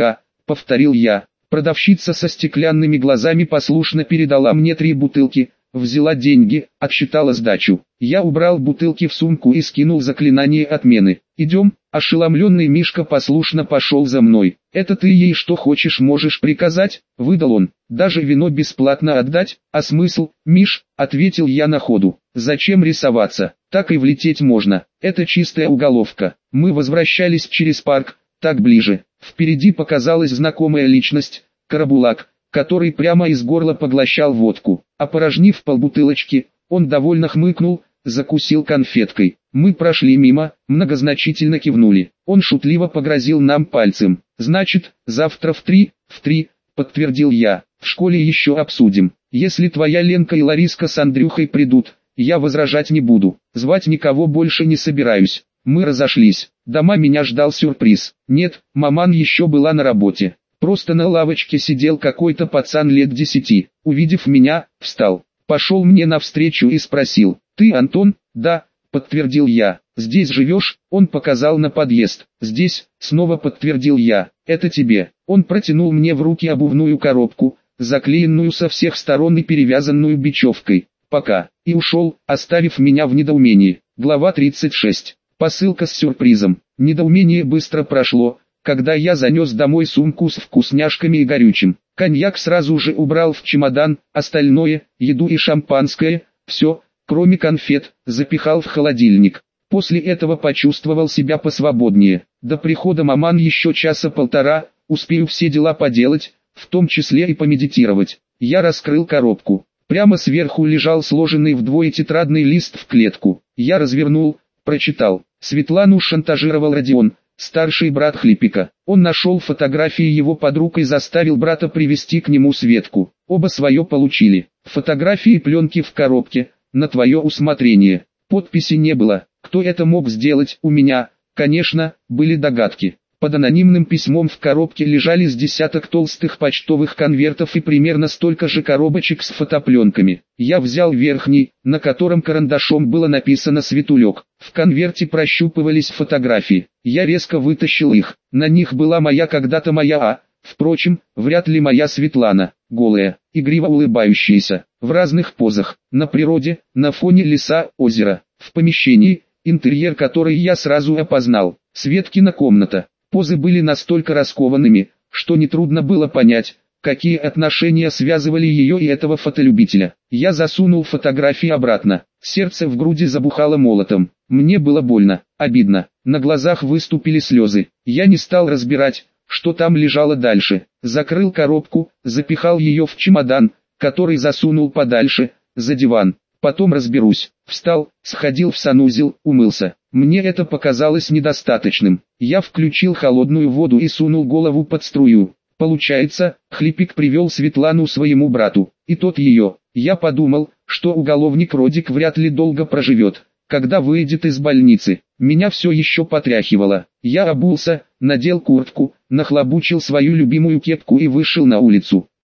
повторил я. Продавщица со стеклянными глазами послушно передала мне три бутылки, взяла деньги, отсчитала сдачу. Я убрал бутылки в сумку и скинул заклинание отмены. «Идем», ошеломленный Мишка послушно пошел за мной. «Это ты ей что хочешь можешь приказать?» — выдал он. «Даже вино бесплатно отдать? А смысл, Миш?» — ответил я на ходу. «Зачем рисоваться? Так и влететь можно. Это чистая уголовка». Мы возвращались через парк, так ближе. Впереди показалась знакомая личность, Карабулак, который прямо из горла поглощал водку. Опорожнив полбутылочки, он довольно хмыкнул, закусил конфеткой. Мы прошли мимо, многозначительно кивнули. Он шутливо погрозил нам пальцем. «Значит, завтра в три, в три», подтвердил я. «В школе еще обсудим. Если твоя Ленка и Лариска с Андрюхой придут, я возражать не буду. Звать никого больше не собираюсь». Мы разошлись. Дома меня ждал сюрприз. Нет, маман еще была на работе. Просто на лавочке сидел какой-то пацан лет десяти. Увидев меня, встал. Пошел мне навстречу и спросил: «Ты Антон?» «Да», подтвердил я. «Здесь живешь?» Он показал на подъезд. «Здесь», снова подтвердил я. «Это тебе». Он протянул мне в руки обувную коробку, заклеенную со всех сторон и перевязанную бечевкой. «Пока», и ушел, оставив меня в недоумении. Глава тридцать шесть. Посылка с сюрпризом. Недоумение быстро прошло, когда я занес домой сумку с вкусняшками и горючим. Коньяк сразу же убрал в чемодан, остальное, еду и шампанское, все, кроме конфет, запихал в холодильник. После этого почувствовал себя посвободнее. До прихода маман еще часа полтора, успею все дела поделать, в том числе и помедитировать. Я раскрыл коробку. Прямо сверху лежал сложенный вдвое тетрадный лист в клетку. Я развернул, прочитал. Светлану шантажировал Родион, старший брат Хлипика. Он нашел фотографии его подруг и заставил брата привезти к нему Светку. Оба свое получили. Фотографии и пленки в коробке, на твое усмотрение. Подписи не было. Кто это мог сделать? У меня, конечно, были догадки. Под анонимным письмом в коробке лежали с десяток толстых почтовых конвертов и примерно столько же коробочек с фотопленками. Я взял верхний, на котором карандашом было написано «Светулек». В конверте прощупывались фотографии. Я резко вытащил их. На них была моя когда-то моя А, впрочем, вряд ли моя Светлана, голая, игриво улыбающаяся, в разных позах, на природе, на фоне леса, озера, в помещении, интерьер который я сразу опознал, Светкина комната. Позы были настолько раскованными, что нетрудно было понять, какие отношения связывали ее и этого фотолюбителя. Я засунул фотографии обратно, сердце в груди забухало молотом. Мне было больно, обидно, на глазах выступили слезы. Я не стал разбирать, что там лежало дальше. Закрыл коробку, запихал ее в чемодан, который засунул подальше, за диван. Потом разберусь. Встал, сходил в санузел, умылся. Мне это показалось недостаточным. Я включил холодную воду и сунул голову под струю. Получается, Хлипик привел Светлану своему брату, и тот ее. Я подумал, что уголовник Родик вряд ли долго проживет, когда выйдет из больницы. Меня все еще потряхивало. Я обулся, надел куртку, нахлобучил свою любимую кепку и вышел на улицу.